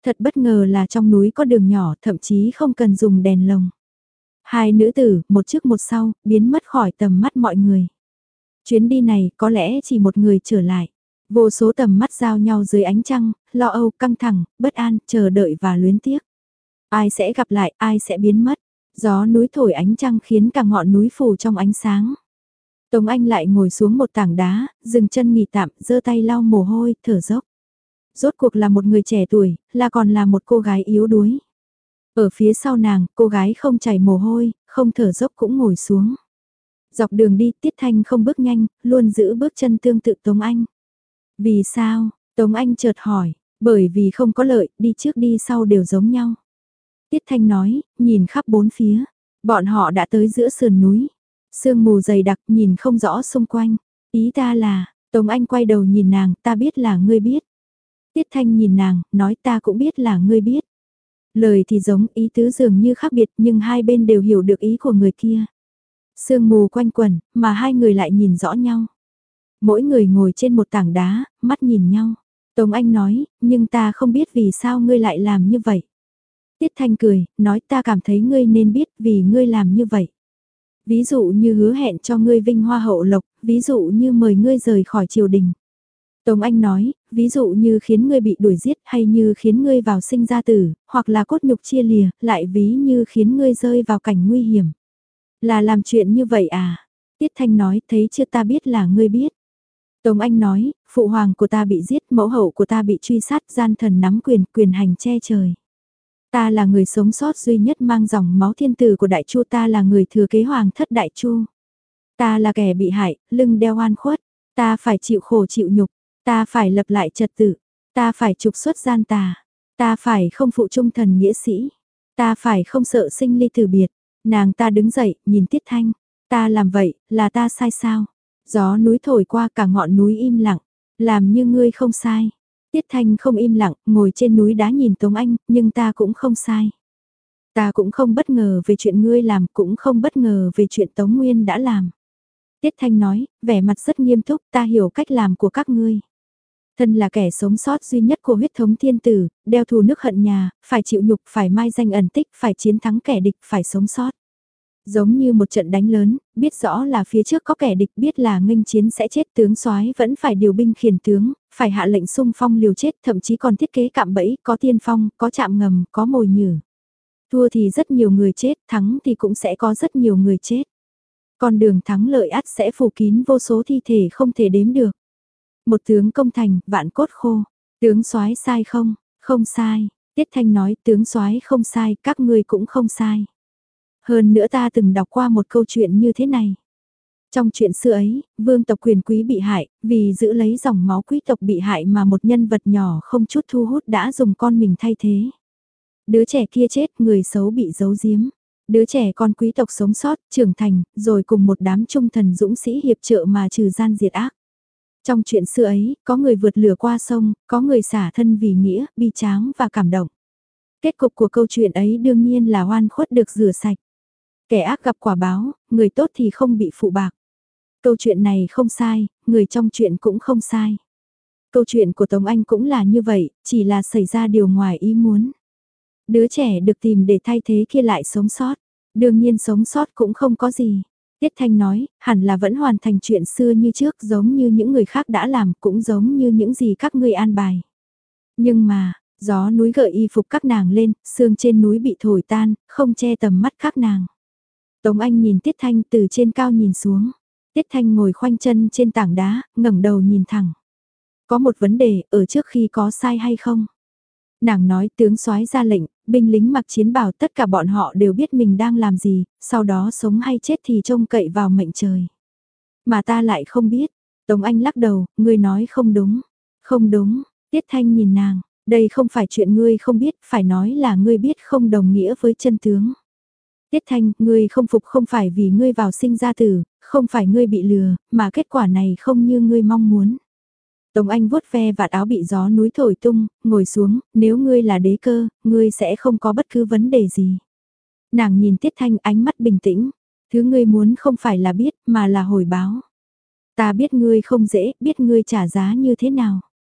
Thật bất ngờ là trong núi có đường nhỏ, thậm chí không cần dùng đèn lồng. Hai nữ tử, một trước một sau, biến mất khỏi tầm mắt mọi người. Chuyến đi này có lẽ chỉ một người trở lại. Vô số tầm mắt giao nhau dưới ánh trăng, lo âu, căng thẳng, bất an, chờ đợi và luyến tiếc. Ai sẽ gặp lại, ai sẽ biến mất. Gió núi thổi ánh trăng khiến cả ngọn núi phủ trong ánh sáng. Tống Anh lại ngồi xuống một tảng đá, dừng chân nghỉ tạm, giơ tay lau mồ hôi, thở dốc. Rốt cuộc là một người trẻ tuổi, là còn là một cô gái yếu đuối. Ở phía sau nàng, cô gái không chảy mồ hôi, không thở dốc cũng ngồi xuống. Dọc đường đi, Tiết Thanh không bước nhanh, luôn giữ bước chân tương tự Tống Anh. Vì sao? Tống Anh chợt hỏi, bởi vì không có lợi, đi trước đi sau đều giống nhau. Tiết Thanh nói, nhìn khắp bốn phía, bọn họ đã tới giữa sườn núi. Sương mù dày đặc nhìn không rõ xung quanh. Ý ta là, Tống Anh quay đầu nhìn nàng, ta biết là ngươi biết. Tiết Thanh nhìn nàng, nói ta cũng biết là ngươi biết. Lời thì giống, ý tứ dường như khác biệt nhưng hai bên đều hiểu được ý của người kia. Sương mù quanh quẩn, mà hai người lại nhìn rõ nhau. Mỗi người ngồi trên một tảng đá, mắt nhìn nhau. Tống Anh nói, nhưng ta không biết vì sao ngươi lại làm như vậy. Tiết Thanh cười, nói ta cảm thấy ngươi nên biết vì ngươi làm như vậy. Ví dụ như hứa hẹn cho ngươi vinh hoa hậu lộc, ví dụ như mời ngươi rời khỏi triều đình. Tống Anh nói, ví dụ như khiến ngươi bị đuổi giết hay như khiến ngươi vào sinh ra tử, hoặc là cốt nhục chia lìa, lại ví như khiến ngươi rơi vào cảnh nguy hiểm. Là làm chuyện như vậy à? Tiết Thanh nói, thấy chưa ta biết là ngươi biết. Tống Anh nói, phụ hoàng của ta bị giết, mẫu hậu của ta bị truy sát, gian thần nắm quyền, quyền hành che trời. Ta là người sống sót duy nhất mang dòng máu thiên tử của Đại Chu, ta là người thừa kế hoàng thất Đại Chu. Ta là kẻ bị hại, lưng đeo oan khuất, ta phải chịu khổ chịu nhục, ta phải lập lại trật tự, ta phải trục xuất gian tà, ta phải không phụ trung thần nghĩa sĩ, ta phải không sợ sinh ly tử biệt. Nàng ta đứng dậy, nhìn Tiết Thanh, ta làm vậy, là ta sai sao? Gió núi thổi qua cả ngọn núi im lặng, làm như ngươi không sai. Tiết Thanh không im lặng, ngồi trên núi đá nhìn Tống Anh, nhưng ta cũng không sai. Ta cũng không bất ngờ về chuyện ngươi làm, cũng không bất ngờ về chuyện Tống Nguyên đã làm. Tiết Thanh nói, vẻ mặt rất nghiêm túc, ta hiểu cách làm của các ngươi. Thân là kẻ sống sót duy nhất của huyết thống thiên tử, đeo thù nước hận nhà, phải chịu nhục, phải mai danh ẩn tích, phải chiến thắng kẻ địch, phải sống sót. Giống như một trận đánh lớn, biết rõ là phía trước có kẻ địch, biết là nghênh chiến sẽ chết, tướng soái vẫn phải điều binh khiển tướng, phải hạ lệnh xung phong liều chết, thậm chí còn thiết kế cạm bẫy, có tiên phong, có chạm ngầm, có mồi nhử. Thua thì rất nhiều người chết, thắng thì cũng sẽ có rất nhiều người chết. Con đường thắng lợi ắt sẽ phủ kín vô số thi thể không thể đếm được. Một tướng công thành, vạn cốt khô. Tướng soái sai không? Không sai. Tiết Thanh nói, tướng soái không sai, các ngươi cũng không sai. Hơn nữa ta từng đọc qua một câu chuyện như thế này. Trong chuyện xưa ấy, vương tộc quyền quý bị hại, vì giữ lấy dòng máu quý tộc bị hại mà một nhân vật nhỏ không chút thu hút đã dùng con mình thay thế. Đứa trẻ kia chết, người xấu bị giấu giếm. Đứa trẻ con quý tộc sống sót, trưởng thành, rồi cùng một đám trung thần dũng sĩ hiệp trợ mà trừ gian diệt ác. Trong chuyện xưa ấy, có người vượt lửa qua sông, có người xả thân vì nghĩa, bi tráng và cảm động. Kết cục của câu chuyện ấy đương nhiên là oan khuất được rửa sạch. Kẻ ác gặp quả báo, người tốt thì không bị phụ bạc. Câu chuyện này không sai, người trong chuyện cũng không sai. Câu chuyện của Tống Anh cũng là như vậy, chỉ là xảy ra điều ngoài ý muốn. Đứa trẻ được tìm để thay thế kia lại sống sót. Đương nhiên sống sót cũng không có gì. Tiết Thanh nói, hẳn là vẫn hoàn thành chuyện xưa như trước, giống như những người khác đã làm, cũng giống như những gì các ngươi an bài. Nhưng mà, gió núi gợi y phục các nàng lên, sương trên núi bị thổi tan, không che tầm mắt các nàng. Tống Anh nhìn Tiết Thanh từ trên cao nhìn xuống. Tiết Thanh ngồi khoanh chân trên tảng đá, ngẩng đầu nhìn thẳng. Có một vấn đề, ở trước khi có sai hay không? Nàng nói tướng soái ra lệnh, binh lính mặc chiến bào tất cả bọn họ đều biết mình đang làm gì, sau đó sống hay chết thì trông cậy vào mệnh trời. Mà ta lại không biết. Tống Anh lắc đầu, ngươi nói không đúng. Không đúng, Tiết Thanh nhìn nàng, đây không phải chuyện ngươi không biết, phải nói là ngươi biết không đồng nghĩa với chân tướng. Tiết Thanh, ngươi không phục không phải vì ngươi vào sinh ra tử, không phải ngươi bị lừa, mà kết quả này không như ngươi mong muốn. Tống Anh vuốt ve vạt áo bị gió núi thổi tung, ngồi xuống, nếu ngươi là đế cơ, ngươi sẽ không có bất cứ vấn đề gì. Nàng nhìn Tiết Thanh ánh mắt bình tĩnh, thứ ngươi muốn không phải là biết mà là hồi báo. Ta biết ngươi không dễ, biết ngươi trả giá như thế nào.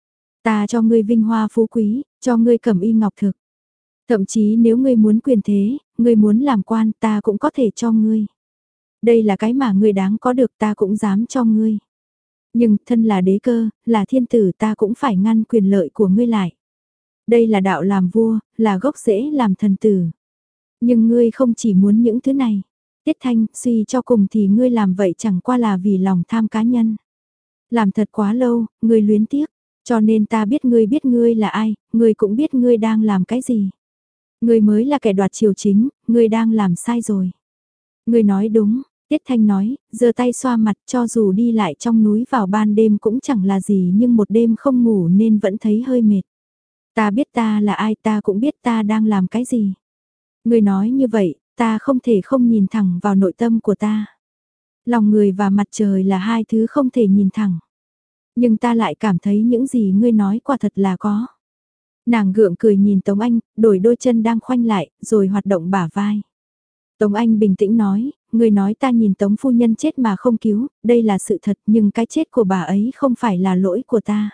Ta cho ngươi vinh hoa phú quý, cho ngươi cẩm y ngọc thực. Thậm chí nếu ngươi muốn quyền thế, ngươi muốn làm quan ta cũng có thể cho ngươi. Đây là cái mà ngươi đáng có được ta cũng dám cho ngươi. Nhưng thân là đế cơ, là thiên tử ta cũng phải ngăn quyền lợi của ngươi lại. Đây là đạo làm vua, là gốc rễ làm thần tử. Nhưng ngươi không chỉ muốn những thứ này. Tiết Thanh, suy cho cùng thì ngươi làm vậy chẳng qua là vì lòng tham cá nhân. Làm thật quá lâu, ngươi luyến tiếc. Cho nên ta biết ngươi biết ngươi là ai, ngươi cũng biết ngươi đang làm cái gì. Ngươi mới là kẻ đoạt triều chính, ngươi đang làm sai rồi. Ngươi nói đúng, Tiết Thanh nói, giơ tay xoa mặt cho dù đi lại trong núi vào ban đêm cũng chẳng là gì nhưng một đêm không ngủ nên vẫn thấy hơi mệt. Ta biết ta là ai ta cũng biết ta đang làm cái gì. Ngươi nói như vậy, ta không thể không nhìn thẳng vào nội tâm của ta. Lòng người và mặt trời là hai thứ không thể nhìn thẳng. Nhưng ta lại cảm thấy những gì ngươi nói quả thật là có. Nàng gượng cười nhìn Tống Anh, đổi đôi chân đang khoanh lại, rồi hoạt động bả vai. Tống Anh bình tĩnh nói, ngươi nói ta nhìn Tống phu nhân chết mà không cứu, đây là sự thật nhưng cái chết của bà ấy không phải là lỗi của ta.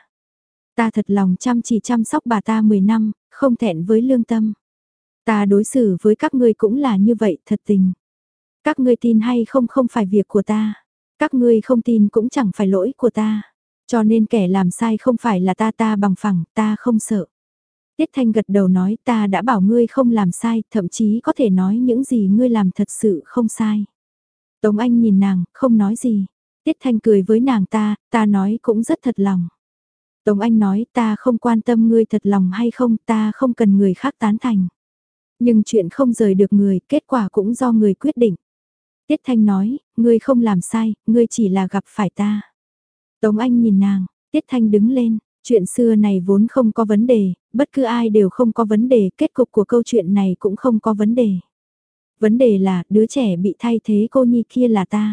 Ta thật lòng chăm chỉ chăm sóc bà ta mười năm, không thẹn với lương tâm. Ta đối xử với các ngươi cũng là như vậy, thật tình. Các ngươi tin hay không không phải việc của ta. Các ngươi không tin cũng chẳng phải lỗi của ta. Cho nên kẻ làm sai không phải là ta ta bằng phẳng, ta không sợ. Tiết Thanh gật đầu nói ta đã bảo ngươi không làm sai, thậm chí có thể nói những gì ngươi làm thật sự không sai. Tống Anh nhìn nàng, không nói gì. Tiết Thanh cười với nàng ta, ta nói cũng rất thật lòng. Tống Anh nói ta không quan tâm ngươi thật lòng hay không, ta không cần người khác tán thành. Nhưng chuyện không rời được người, kết quả cũng do người quyết định. Tiết Thanh nói, ngươi không làm sai, ngươi chỉ là gặp phải ta. Tống Anh nhìn nàng, Tiết Thanh đứng lên, chuyện xưa này vốn không có vấn đề, bất cứ ai đều không có vấn đề, kết cục của câu chuyện này cũng không có vấn đề. Vấn đề là, đứa trẻ bị thay thế cô nhi kia là ta.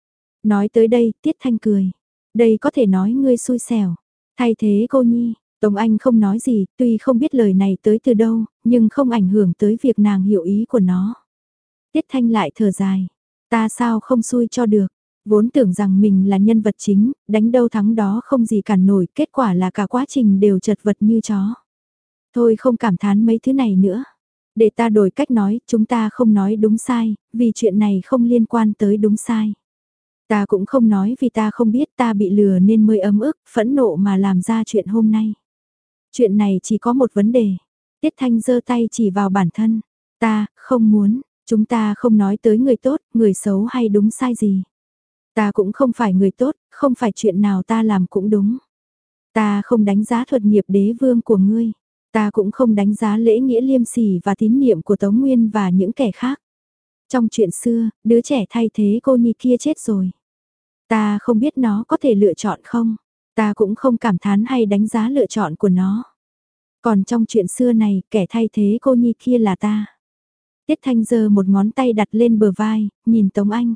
Nói tới đây, Tiết Thanh cười. Đây có thể nói ngươi xui xẻo. Thay thế cô nhi, Tống Anh không nói gì, tuy không biết lời này tới từ đâu, nhưng không ảnh hưởng tới việc nàng hiểu ý của nó. Tiết Thanh lại thở dài. Ta sao không xui cho được. Vốn tưởng rằng mình là nhân vật chính, đánh đâu thắng đó không gì cản nổi, kết quả là cả quá trình đều chật vật như chó. Thôi không cảm thán mấy thứ này nữa. Để ta đổi cách nói, chúng ta không nói đúng sai, vì chuyện này không liên quan tới đúng sai. Ta cũng không nói vì ta không biết ta bị lừa nên mới ấm ức, phẫn nộ mà làm ra chuyện hôm nay. Chuyện này chỉ có một vấn đề. Tiết Thanh giơ tay chỉ vào bản thân. Ta, không muốn, chúng ta không nói tới người tốt, người xấu hay đúng sai gì. Ta cũng không phải người tốt, không phải chuyện nào ta làm cũng đúng. Ta không đánh giá thuật nghiệp đế vương của ngươi. Ta cũng không đánh giá lễ nghĩa liêm sỉ và tín niệm của Tống Nguyên và những kẻ khác. Trong chuyện xưa, đứa trẻ thay thế cô nhi kia chết rồi. Ta không biết nó có thể lựa chọn không. Ta cũng không cảm thán hay đánh giá lựa chọn của nó. Còn trong chuyện xưa này, kẻ thay thế cô nhi kia là ta. Tiết Thanh giơ một ngón tay đặt lên bờ vai, nhìn Tống Anh.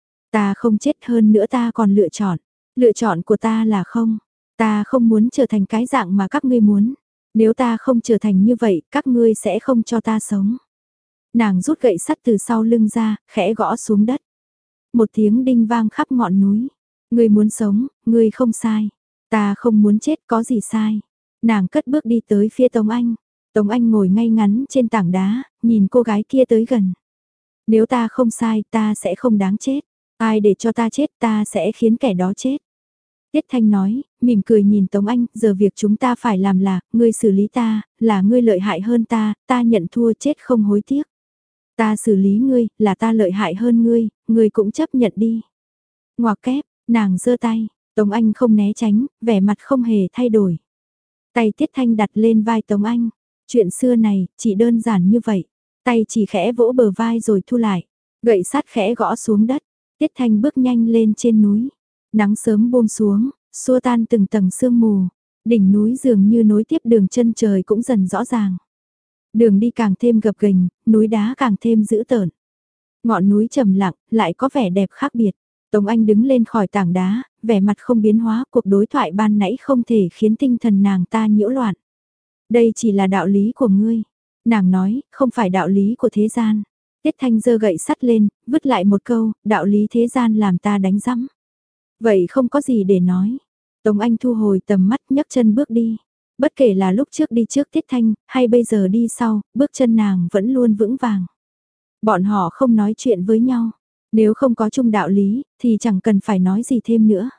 Ta không chết hơn nữa ta còn lựa chọn. Lựa chọn của ta là không. Ta không muốn trở thành cái dạng mà các ngươi muốn. Nếu ta không trở thành như vậy, các ngươi sẽ không cho ta sống. Nàng rút gậy sắt từ sau lưng ra, khẽ gõ xuống đất. Một tiếng đinh vang khắp ngọn núi. Ngươi muốn sống, ngươi không sai. Ta không muốn chết có gì sai. Nàng cất bước đi tới phía Tống Anh. Tống Anh ngồi ngay ngắn trên tảng đá, nhìn cô gái kia tới gần. Nếu ta không sai, ta sẽ không đáng chết. Ai để cho ta chết, ta sẽ khiến kẻ đó chết. Tiết Thanh nói, mỉm cười nhìn Tống Anh, giờ việc chúng ta phải làm là, ngươi xử lý ta, là ngươi lợi hại hơn ta, ta nhận thua chết không hối tiếc. Ta xử lý ngươi, là ta lợi hại hơn ngươi, ngươi cũng chấp nhận đi. Ngoặc kép, nàng giơ tay, Tống Anh không né tránh, vẻ mặt không hề thay đổi. Tay Tiết Thanh đặt lên vai Tống Anh, chuyện xưa này, chỉ đơn giản như vậy. Tay chỉ khẽ vỗ bờ vai rồi thu lại, gậy sắt khẽ gõ xuống đất, Tiết Thanh bước nhanh lên trên núi. Nắng sớm buông xuống, xua tan từng tầng sương mù, đỉnh núi dường như nối tiếp đường chân trời cũng dần rõ ràng. Đường đi càng thêm gập ghềnh, núi đá càng thêm dữ tợn. Ngọn núi trầm lặng, lại có vẻ đẹp khác biệt. Tống Anh đứng lên khỏi tảng đá, vẻ mặt không biến hóa, cuộc đối thoại ban nãy không thể khiến tinh thần nàng ta nhiễu loạn. Đây chỉ là đạo lý của ngươi. Nàng nói, không phải đạo lý của thế gian. Tiết Thanh giơ gậy sắt lên, vứt lại một câu, đạo lý thế gian làm ta đánh rắm. Vậy không có gì để nói. Tống Anh thu hồi tầm mắt nhấc chân bước đi. Bất kể là lúc trước đi trước Tiết Thanh, hay bây giờ đi sau, bước chân nàng vẫn luôn vững vàng. Bọn họ không nói chuyện với nhau. Nếu không có chung đạo lý, thì chẳng cần phải nói gì thêm nữa.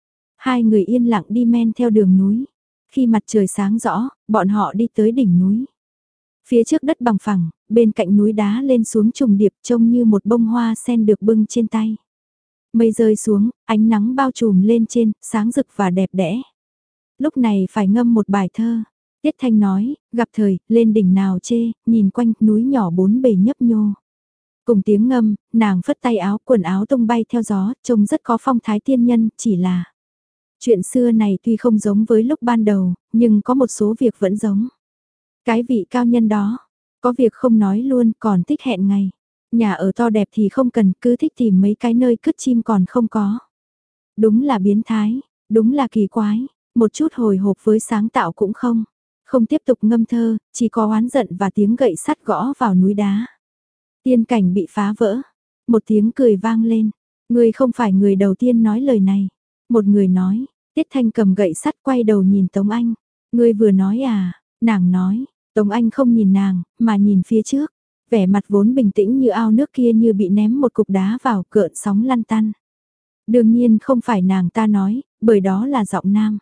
Hai người yên lặng đi men theo đường núi. Khi mặt trời sáng rõ, bọn họ đi tới đỉnh núi. Phía trước đất bằng phẳng, bên cạnh núi đá lên xuống trùng điệp trông như một bông hoa sen được bưng trên tay. Mây rơi xuống, ánh nắng bao trùm lên trên, sáng rực và đẹp đẽ. Lúc này phải ngâm một bài thơ. Tiết Thanh nói, gặp thời, lên đỉnh nào chê, nhìn quanh núi nhỏ bốn bề nhấp nhô. Cùng tiếng ngâm, nàng phất tay áo, quần áo tung bay theo gió, trông rất có phong thái tiên nhân, chỉ là chuyện xưa này tuy không giống với lúc ban đầu, nhưng có một số việc vẫn giống. Cái vị cao nhân đó, có việc không nói luôn còn thích hẹn ngày. Nhà ở to đẹp thì không cần, cứ thích tìm mấy cái nơi cất chim còn không có. Đúng là biến thái, đúng là kỳ quái, một chút hồi hộp với sáng tạo cũng không. Không tiếp tục ngâm thơ, chỉ có oán giận và tiếng gậy sắt gõ vào núi đá. Tiên cảnh bị phá vỡ, một tiếng cười vang lên. Người không phải người đầu tiên nói lời này. Một người nói, Tiết Thanh cầm gậy sắt quay đầu nhìn Tống Anh. Người vừa nói à, nàng nói, Tống Anh không nhìn nàng, mà nhìn phía trước. Vẻ mặt vốn bình tĩnh như ao nước kia như bị ném một cục đá vào cợn sóng lăn tăn. Đương nhiên không phải nàng ta nói, bởi đó là giọng nam.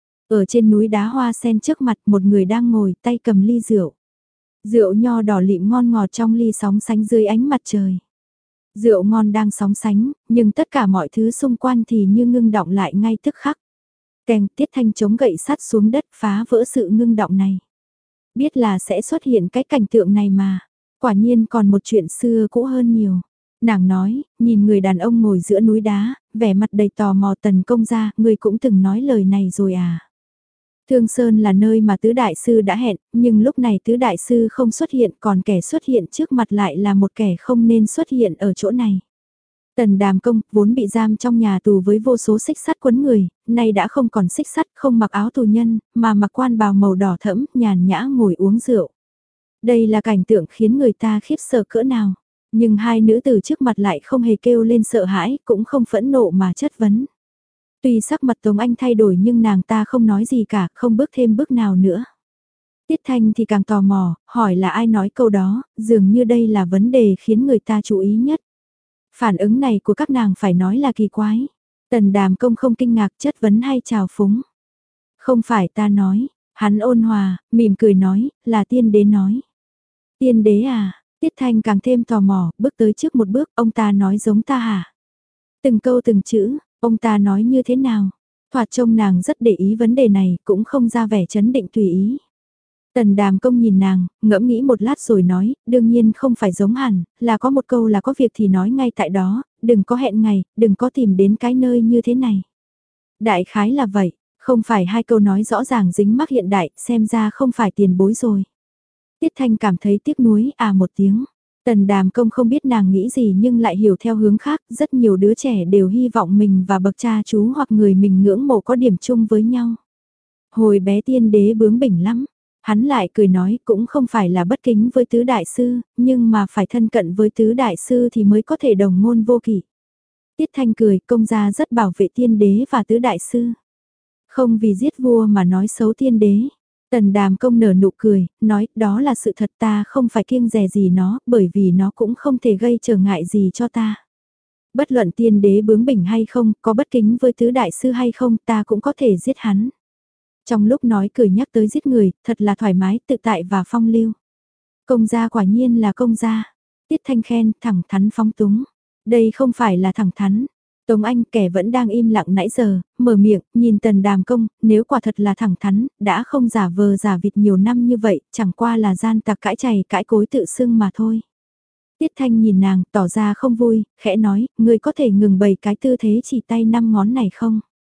Ở trên núi đá hoa sen trước mặt một người đang ngồi tay cầm ly rượu. Rượu nho đỏ lịm ngon ngọt trong ly sóng sánh dưới ánh mặt trời. Rượu ngon đang sóng sánh, nhưng tất cả mọi thứ xung quanh thì như ngưng động lại ngay tức khắc. Kèng Tiết Thanh chống gậy sắt xuống đất phá vỡ sự ngưng động này. Biết là sẽ xuất hiện cái cảnh tượng này mà. Quả nhiên còn một chuyện xưa cũ hơn nhiều. Nàng nói, nhìn người đàn ông ngồi giữa núi đá, vẻ mặt đầy tò mò Tần công gia, người cũng từng nói lời này rồi à. Thương Sơn là nơi mà tứ đại sư đã hẹn, nhưng lúc này tứ đại sư không xuất hiện còn kẻ xuất hiện trước mặt lại là một kẻ không nên xuất hiện ở chỗ này. Tần Đàm Công, vốn bị giam trong nhà tù với vô số xích sắt quấn người, nay đã không còn xích sắt, không mặc áo tù nhân, mà mặc quan bào màu đỏ thẫm, nhàn nhã ngồi uống rượu. Đây là cảnh tượng khiến người ta khiếp sợ cỡ nào, nhưng hai nữ tử trước mặt lại không hề kêu lên sợ hãi, cũng không phẫn nộ mà chất vấn. Tuy sắc mặt Tống Anh thay đổi nhưng nàng ta không nói gì cả, không bước thêm bước nào nữa. Tiết Thanh thì càng tò mò, hỏi là ai nói câu đó, dường như đây là vấn đề khiến người ta chú ý nhất. Phản ứng này của các nàng phải nói là kỳ quái. Tần Đàm Công không kinh ngạc chất vấn hay chào phúng. Không phải ta nói, hắn ôn hòa, mỉm cười nói, là tiên đế nói. Tiên đế à, Tiết Thanh càng thêm tò mò, bước tới trước một bước, ông ta nói giống ta hả? Từng câu từng chữ, ông ta nói như thế nào? Thoạt trông nàng rất để ý vấn đề này, cũng không ra vẻ chấn định tùy ý. Tần Đàm Công nhìn nàng, ngẫm nghĩ một lát rồi nói, đương nhiên không phải giống hẳn, là có một câu là có việc thì nói ngay tại đó, đừng có hẹn ngày, đừng có tìm đến cái nơi như thế này. Đại khái là vậy, không phải hai câu nói rõ ràng dính mắc hiện đại, xem ra không phải tiền bối rồi. Tiết Thanh cảm thấy tiếc nuối à một tiếng. Tần Đàm Công không biết nàng nghĩ gì nhưng lại hiểu theo hướng khác, rất nhiều đứa trẻ đều hy vọng mình và bậc cha chú hoặc người mình ngưỡng mộ có điểm chung với nhau. Hồi bé tiên đế bướng bỉnh lắm, hắn lại cười nói cũng không phải là bất kính với tứ đại sư, nhưng mà phải thân cận với tứ đại sư thì mới có thể đồng ngôn vô kỷ. Tiết Thanh cười, công gia rất bảo vệ tiên đế và tứ đại sư. Không vì giết vua mà nói xấu tiên đế. Tần Đàm Công nở nụ cười, nói đó là sự thật ta không phải kiêng dè gì nó, bởi vì nó cũng không thể gây trở ngại gì cho ta. Bất luận tiên đế bướng bỉnh hay không, có bất kính với tứ đại sư hay không, ta cũng có thể giết hắn. Trong lúc nói cười nhắc tới giết người, thật là thoải mái, tự tại và phong lưu. Công gia quả nhiên là công gia. Tiết Thanh khen, thẳng thắn phóng túng. Đây không phải là thẳng thắn. Tống Anh kẻ vẫn đang im lặng nãy giờ, mở miệng, nhìn Tần Đàm Công, nếu quả thật là thẳng thắn, đã không giả vờ giả vịt nhiều năm như vậy, chẳng qua là gian tặc cãi chày cãi cối tự xưng mà thôi. Tiết Thanh nhìn nàng, tỏ ra không vui, khẽ nói, ngươi có thể ngừng bày cái tư thế chỉ tay năm ngón này không?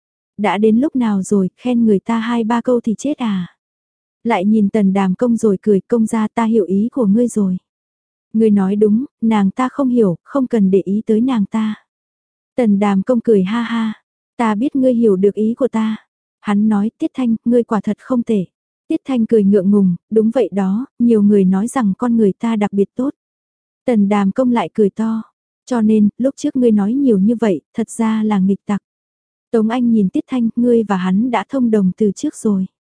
Đã đến lúc nào rồi, khen người ta hai ba câu thì chết à? Lại nhìn Tần Đàm Công rồi cười, công gia ta hiểu ý của ngươi rồi. Ngươi nói đúng, nàng ta không hiểu, không cần để ý tới nàng ta. Tần Đàm Công cười ha ha, ta biết ngươi hiểu được ý của ta. Hắn nói, Tiết Thanh, ngươi quả thật không tệ. Tiết Thanh cười ngượng ngùng, đúng vậy đó, nhiều người nói rằng con người ta đặc biệt tốt. Tần Đàm Công lại cười to, cho nên, lúc trước ngươi nói nhiều như vậy, thật ra là nghịch tặc. Tống Anh nhìn Tiết Thanh, ngươi và hắn đã thông đồng từ trước rồi.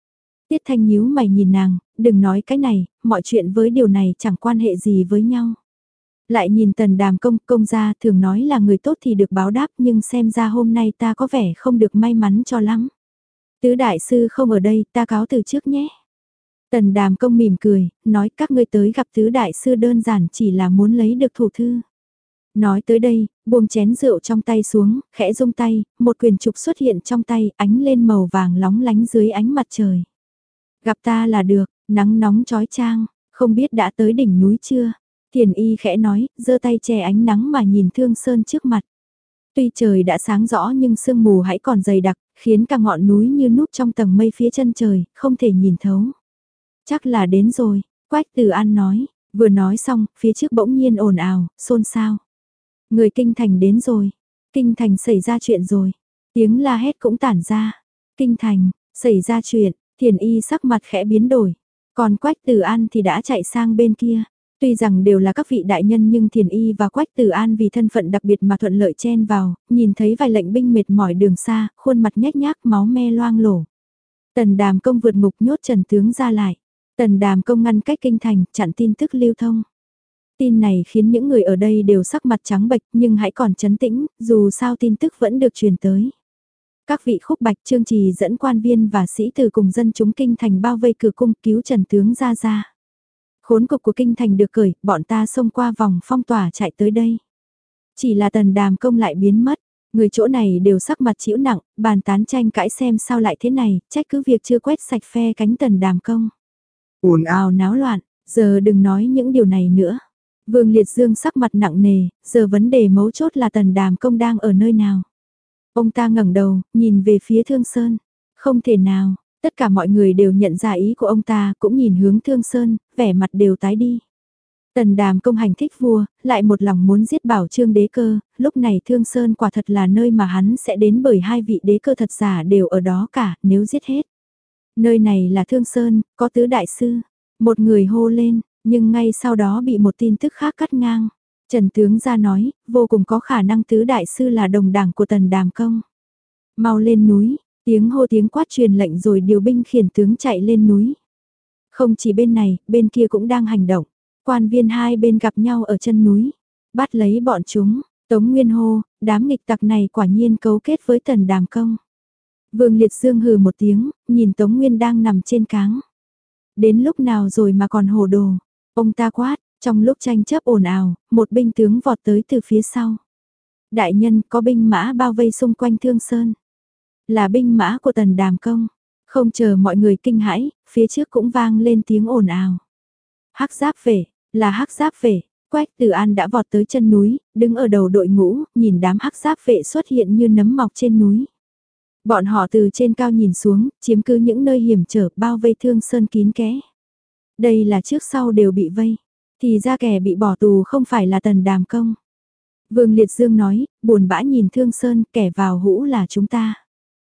Tiết Thanh nhíu mày nhìn nàng, đừng nói cái này, mọi chuyện với điều này chẳng quan hệ gì với nhau. Lại nhìn Tần Đàm Công, công gia thường nói là người tốt thì được báo đáp nhưng xem ra hôm nay ta có vẻ không được may mắn cho lắm. Tứ đại sư không ở đây, ta cáo từ trước nhé. Tần Đàm Công mỉm cười, nói các ngươi tới gặp tứ đại sư đơn giản chỉ là muốn lấy được thủ thư. Nói tới đây, buông chén rượu trong tay xuống, khẽ rung tay, một quyền trục xuất hiện trong tay, ánh lên màu vàng lóng lánh dưới ánh mặt trời. Gặp ta là được, nắng nóng chói chang, không biết đã tới đỉnh núi chưa? Thiền y khẽ nói, giơ tay che ánh nắng mà nhìn Thương Sơn trước mặt. Tuy trời đã sáng rõ nhưng sương mù hãy còn dày đặc, khiến cả ngọn núi như núp trong tầng mây phía chân trời, không thể nhìn thấu. Chắc là đến rồi, Quách Từ An nói, vừa nói xong, phía trước bỗng nhiên ồn ào, xôn xao. Người Kinh Thành đến rồi, Kinh Thành xảy ra chuyện rồi, tiếng la hét cũng tản ra. Kinh Thành, xảy ra chuyện, Thiền y sắc mặt khẽ biến đổi, còn Quách Từ An thì đã chạy sang bên kia. Tuy rằng đều là các vị đại nhân nhưng Thiền y và Quách Từ An vì thân phận đặc biệt mà thuận lợi chen vào, nhìn thấy vài lệnh binh mệt mỏi đường xa, khuôn mặt nhếch nhác máu me loang lổ. Tần Đàm Công vượt ngục nhốt Trần Tướng ra lại. Tần Đàm Công ngăn cách Kinh Thành, chặn tin tức lưu thông. Tin này khiến những người ở đây đều sắc mặt trắng bệch nhưng hãy còn trấn tĩnh, dù sao tin tức vẫn được truyền tới. Các vị khúc bạch Trương Trì dẫn quan viên và sĩ từ cùng dân chúng Kinh Thành bao vây cửa cung cứu Trần Tướng ra ra. Khốn cục của Kinh Thành được cởi, bọn ta xông qua vòng phong tỏa chạy tới đây. Chỉ là Tần Đàm Công lại biến mất, người chỗ này đều sắc mặt chịu nặng, bàn tán tranh cãi xem sao lại thế này, trách cứ việc chưa quét sạch phe cánh Tần Đàm Công. Ồn ào náo loạn, giờ đừng nói những điều này nữa. Vương Liệt Dương sắc mặt nặng nề, giờ vấn đề mấu chốt là Tần Đàm Công đang ở nơi nào. Ông ta ngẩng đầu, nhìn về phía Thương Sơn. Không thể nào, tất cả mọi người đều nhận ra ý của ông ta, cũng nhìn hướng Thương Sơn, vẻ mặt đều tái đi. Tần Đàm Công hành thích vua, lại một lòng muốn giết Bảo Trương đế cơ, lúc này Thương Sơn quả thật là nơi mà hắn sẽ đến bởi hai vị đế cơ thật giả đều ở đó cả, nếu giết hết. Nơi này là Thương Sơn, có tứ đại sư. Một người hô lên, nhưng ngay sau đó bị một tin tức khác cắt ngang. Trần Tướng ra nói, vô cùng có khả năng tứ đại sư là đồng đảng của Tần Đàm Công. Mau lên núi, tiếng hô tiếng quát truyền lệnh rồi điều binh khiển tướng chạy lên núi. Không chỉ bên này, bên kia cũng đang hành động. Quan viên hai bên gặp nhau ở chân núi. Bắt lấy bọn chúng, Tống Nguyên hô, đám nghịch tặc này quả nhiên cấu kết với Tần Đàm Công. Vương Liệt Dương hừ một tiếng, nhìn Tống Nguyên đang nằm trên cáng. Đến lúc nào rồi mà còn hồ đồ. Ông ta quát, trong lúc tranh chấp ồn ào, một binh tướng vọt tới từ phía sau. Đại nhân có binh mã bao vây xung quanh Thương Sơn. Là binh mã của Tần Đàm Công. Không chờ mọi người kinh hãi, phía trước cũng vang lên tiếng ồn ào. Hắc giáp vệ, là hắc giáp vệ. Quách Từ An đã vọt tới chân núi, đứng ở đầu đội ngũ, nhìn đám hắc giáp vệ xuất hiện như nấm mọc trên núi. Bọn họ từ trên cao nhìn xuống, chiếm cứ những nơi hiểm trở bao vây Thương Sơn kín kẽ. Đây là trước sau đều bị vây, thì ra kẻ bị bỏ tù không phải là Tần Đàm Công. Vương Liệt Dương nói, buồn bã nhìn Thương Sơn, kẻ vào hũ là chúng ta.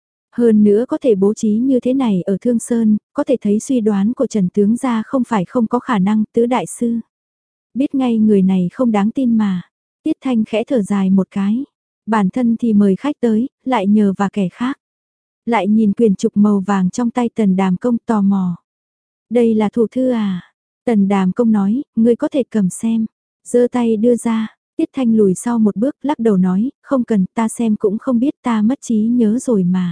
Hơn nữa có thể bố trí như thế này ở Thương Sơn, có thể thấy suy đoán của Trần Tướng gia không phải không có khả năng tứ đại sư. Biết ngay người này không đáng tin mà. Tiết Thanh khẽ thở dài một cái. Bản thân thì mời khách tới, lại nhờ và kẻ khác. Lại nhìn quyền trục màu vàng trong tay Tần Đàm Công tò mò. Đây là thủ thư à? Tần Đàm Công nói, ngươi có thể cầm xem. Giơ tay đưa ra, Tiết Thanh lùi sau một bước lắc đầu nói, không cần ta xem cũng không biết ta mất trí nhớ rồi mà.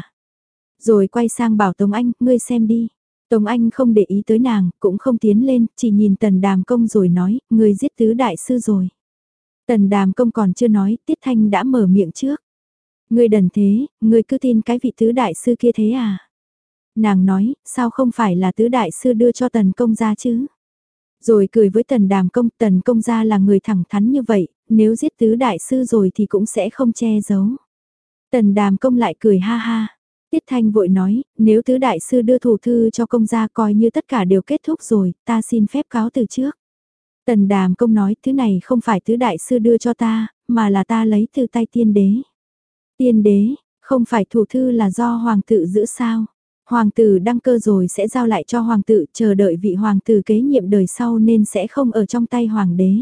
Rồi quay sang bảo Tống Anh, ngươi xem đi. Tống Anh không để ý tới nàng, cũng không tiến lên, chỉ nhìn Tần Đàm Công rồi nói, ngươi giết tứ đại sư rồi. Tần Đàm Công còn chưa nói, Tiết Thanh đã mở miệng trước. Ngươi đần thế, ngươi cứ tin cái vị tứ đại sư kia thế à? Nàng nói, sao không phải là tứ đại sư đưa cho Tần Công gia chứ? Rồi cười với Tần Đàm Công, Tần Công gia là người thẳng thắn như vậy, nếu giết tứ đại sư rồi thì cũng sẽ không che giấu. Tần Đàm Công lại cười ha ha. Tiết Thanh vội nói, nếu tứ đại sư đưa thủ thư cho công gia coi như tất cả đều kết thúc rồi, ta xin phép cáo từ trước. Tần Đàm Công nói, thứ này không phải tứ đại sư đưa cho ta, mà là ta lấy từ tay tiên đế. Tiên đế, không phải thủ thư là do hoàng tử giữ sao? Hoàng tử đăng cơ rồi sẽ giao lại cho hoàng tử, chờ đợi vị hoàng tử kế nhiệm đời sau nên sẽ không ở trong tay hoàng đế.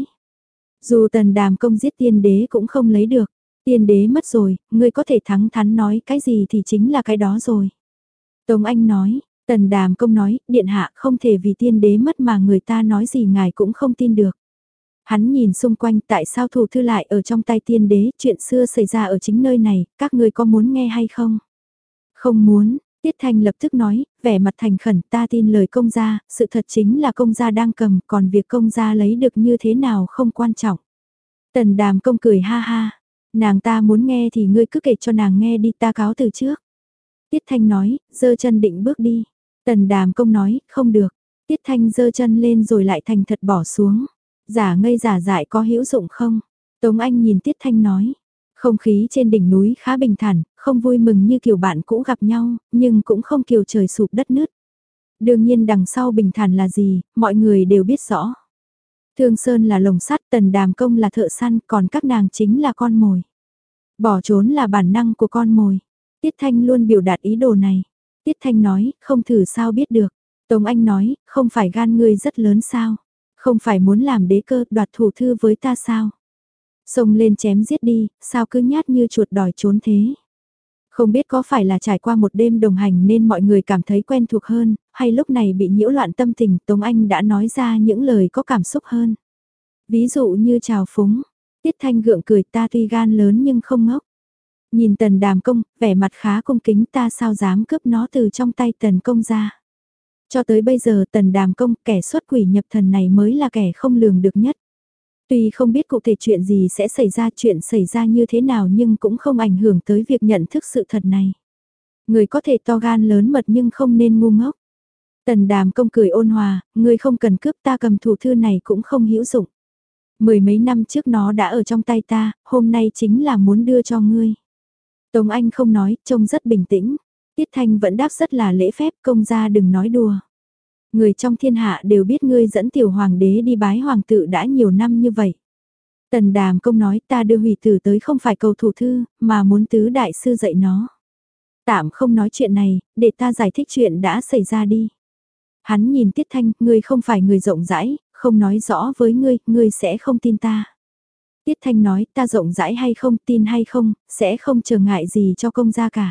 Dù Tần Đàm Công giết tiên đế cũng không lấy được. Tiên đế mất rồi, ngươi có thể thẳng thắn nói cái gì thì chính là cái đó rồi. Tống Anh nói, Tần Đàm Công nói, điện hạ không thể vì tiên đế mất mà người ta nói gì ngài cũng không tin được. Hắn nhìn xung quanh tại sao thủ thư lại ở trong tay tiên đế, chuyện xưa xảy ra ở chính nơi này, các người có muốn nghe hay không? Không muốn, Tiết Thanh lập tức nói, vẻ mặt thành khẩn ta tin lời công gia, sự thật chính là công gia đang cầm, còn việc công gia lấy được như thế nào không quan trọng. Tần Đàm Công cười ha ha, nàng ta muốn nghe thì ngươi cứ kể cho nàng nghe đi ta cáo từ trước. Tiết Thanh nói, giơ chân định bước đi. Tần Đàm Công nói, không được. Tiết Thanh giơ chân lên rồi lại thành thật bỏ xuống. Giả ngây giả dại có hữu dụng không? Tống Anh nhìn Tiết Thanh nói. Không khí trên đỉnh núi khá bình thản, không vui mừng như kiểu bạn cũ gặp nhau, nhưng cũng không kiểu trời sụp đất nứt. Đương nhiên đằng sau bình thản là gì, mọi người đều biết rõ. Thương Sơn là lồng sắt, Tần Đàm Công là thợ săn, còn các nàng chính là con mồi. Bỏ trốn là bản năng của con mồi. Tiết Thanh luôn biểu đạt ý đồ này. Tiết Thanh nói, không thử sao biết được. Tống Anh nói, không phải gan ngươi rất lớn sao? Không phải muốn làm đế cơ đoạt thủ thư với ta sao? Xông lên chém giết đi, sao cứ nhát như chuột đòi trốn thế? Không biết có phải là trải qua một đêm đồng hành nên mọi người cảm thấy quen thuộc hơn, hay lúc này bị nhiễu loạn tâm tình Tống Anh đã nói ra những lời có cảm xúc hơn. Ví dụ như trào phúng, Tiết Thanh gượng cười ta tuy gan lớn nhưng không ngốc. Nhìn Tần Đàm Công, vẻ mặt khá cung kính ta sao dám cướp nó từ trong tay Tần Công ra. Cho tới bây giờ Tần Đàm Công, kẻ xuất quỷ nhập thần này mới là kẻ không lường được nhất. Tuy không biết cụ thể chuyện gì sẽ xảy ra chuyện xảy ra như thế nào nhưng cũng không ảnh hưởng tới việc nhận thức sự thật này. Người có thể to gan lớn mật nhưng không nên ngu ngốc. Tần Đàm Công cười ôn hòa, người không cần cướp ta cầm thủ thư này cũng không hữu dụng. Mười mấy năm trước nó đã ở trong tay ta, hôm nay chính là muốn đưa cho ngươi. Tống Anh không nói, trông rất bình tĩnh. Tiết Thanh vẫn đáp rất là lễ phép, công gia đừng nói đùa. Người trong thiên hạ đều biết ngươi dẫn tiểu hoàng đế đi bái hoàng tự đã nhiều năm như vậy. Tần Đàm Công nói ta đưa hủy tử tới không phải cầu thủ thư, mà muốn tứ đại sư dạy nó. Tạm không nói chuyện này, để ta giải thích chuyện đã xảy ra đi. Hắn nhìn Tiết Thanh, ngươi không phải người rộng rãi, không nói rõ với ngươi, ngươi sẽ không tin ta. Tiết Thanh nói ta rộng rãi hay không, tin hay không, sẽ không trở ngại gì cho công gia cả.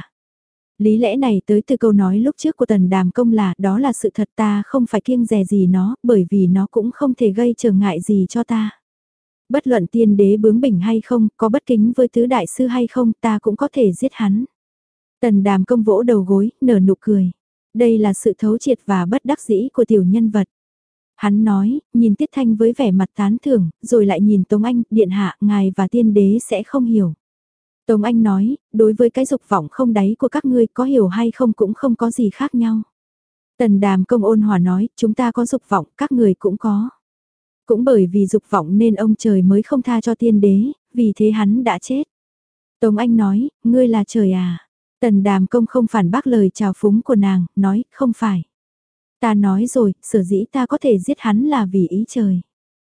Lý lẽ này tới từ câu nói lúc trước của Tần Đàm Công là đó là sự thật ta không phải kiêng dè gì nó, bởi vì nó cũng không thể gây trở ngại gì cho ta. Bất luận tiên đế bướng bỉnh hay không, có bất kính với tứ đại sư hay không, ta cũng có thể giết hắn. Tần Đàm Công vỗ đầu gối, nở nụ cười. Đây là sự thấu triệt và bất đắc dĩ của tiểu nhân vật. Hắn nói, nhìn Tiết Thanh với vẻ mặt tán thưởng, rồi lại nhìn Tống Anh, điện hạ, ngài và tiên đế sẽ không hiểu. Tống Anh nói, đối với cái dục vọng không đáy của các ngươi có hiểu hay không cũng không có gì khác nhau. Tần Đàm Công ôn hòa nói, chúng ta có dục vọng, các người cũng có. Cũng bởi vì dục vọng nên ông trời mới không tha cho tiên đế, vì thế hắn đã chết. Tống Anh nói, ngươi là trời à? Tần Đàm Công không phản bác lời chào phúng của nàng, nói, không phải. Ta nói rồi, sở dĩ ta có thể giết hắn là vì ý trời.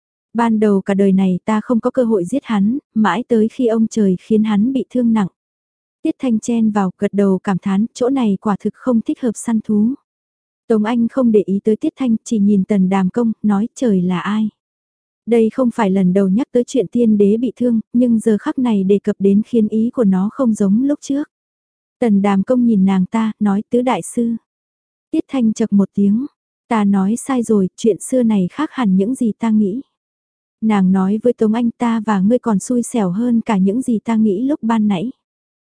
Ban đầu cả đời này ta không có cơ hội giết hắn, mãi tới khi ông trời khiến hắn bị thương nặng. Tiết Thanh chen vào, gật đầu cảm thán, chỗ này quả thực không thích hợp săn thú. Tống Anh không để ý tới Tiết Thanh, chỉ nhìn Tần Đàm Công, nói trời là ai. Đây không phải lần đầu nhắc tới chuyện tiên đế bị thương, nhưng giờ khắc này đề cập đến khiến ý của nó không giống lúc trước. Tần Đàm Công nhìn nàng ta, nói tứ đại sư. Tiết Thanh chật một tiếng, ta nói sai rồi, chuyện xưa này khác hẳn những gì ta nghĩ. Nàng nói với Tống Anh ta và ngươi còn xui xẻo hơn cả những gì ta nghĩ lúc ban nãy.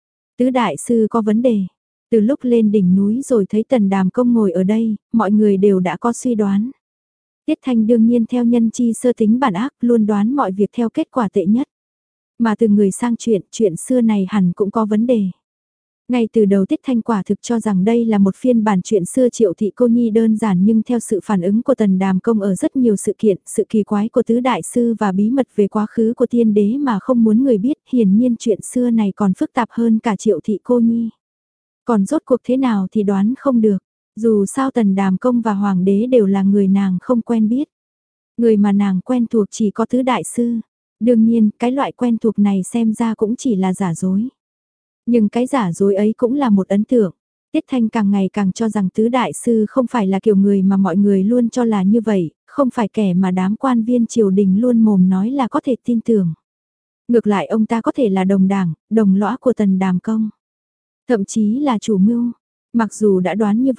Tứ đại sư có vấn đề. Từ lúc lên đỉnh núi rồi thấy Tần Đàm Công ngồi ở đây, mọi người đều đã có suy đoán. Tiết Thanh đương nhiên theo nhân chi sơ tính bản ác luôn đoán mọi việc theo kết quả tệ nhất. Mà từ người sang chuyện, chuyện xưa này hẳn cũng có vấn đề. Ngay từ đầu Tiết Thanh quả thực cho rằng đây là một phiên bản chuyện xưa Triệu Thị Cô Nhi đơn giản nhưng theo sự phản ứng của Tần Đàm Công ở rất nhiều sự kiện, sự kỳ quái của tứ đại sư và bí mật về quá khứ của tiên đế mà không muốn người biết, hiển nhiên chuyện xưa này còn phức tạp hơn cả Triệu Thị Cô Nhi. Còn rốt cuộc thế nào thì đoán không được, dù sao Tần Đàm Công và Hoàng đế đều là người nàng không quen biết. Người mà nàng quen thuộc chỉ có tứ đại sư, đương nhiên cái loại quen thuộc này xem ra cũng chỉ là giả dối. Nhưng cái giả dối ấy cũng là một ấn tượng. Tiết Thanh càng ngày càng cho rằng tứ đại sư không phải là kiểu người mà mọi người luôn cho là như vậy, không phải kẻ mà đám quan viên triều đình luôn mồm nói là có thể tin tưởng. Ngược lại ông ta có thể là đồng đảng, đồng lõa của Tần Đàm Công. Thậm chí là chủ mưu. Mặc dù đã đoán như vậy,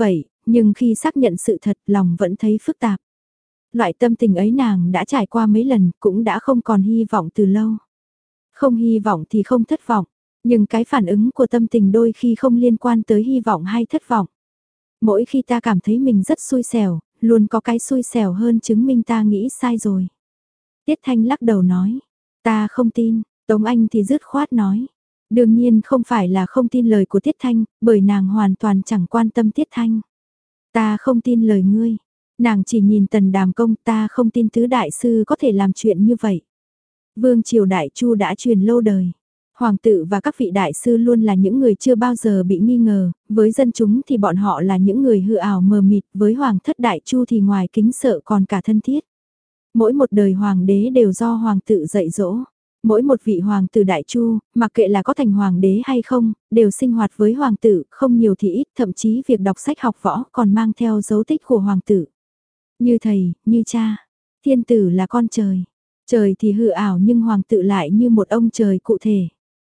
Nhưng khi xác nhận sự thật lòng vẫn thấy phức tạp. Loại tâm tình ấy nàng đã trải qua mấy lần cũng đã không còn hy vọng từ lâu. Không hy vọng thì không thất vọng, nhưng cái phản ứng của tâm tình đôi khi không liên quan tới hy vọng hay thất vọng. Mỗi khi ta cảm thấy mình rất xui xẻo, luôn có cái xui xẻo hơn chứng minh ta nghĩ sai rồi. Tiết Thanh lắc đầu nói, ta không tin, Tống Anh thì dứt khoát nói. Đương nhiên không phải là không tin lời của Tiết Thanh, bởi nàng hoàn toàn chẳng quan tâm Tiết Thanh. Ta không tin lời ngươi, nàng chỉ nhìn Tần Đàm Công, ta không tin tứ đại sư có thể làm chuyện như vậy. Vương triều Đại Chu đã truyền lâu đời. Hoàng tử và các vị đại sư luôn là những người chưa bao giờ bị nghi ngờ, với dân chúng thì bọn họ là những người hư ảo mờ mịt, với Hoàng thất Đại Chu thì ngoài kính sợ còn cả thân thiết. Mỗi một đời hoàng đế đều do hoàng tử dạy dỗ. Mỗi một vị hoàng tử Đại Chu, mặc kệ là có thành hoàng đế hay không, đều sinh hoạt với hoàng tử, không nhiều thì ít, thậm chí việc đọc sách học võ còn mang theo dấu tích của hoàng tử. Như thầy, như cha, thiên tử là con trời. Trời thì hư ảo nhưng hoàng tử lại như một ông trời cụ thể.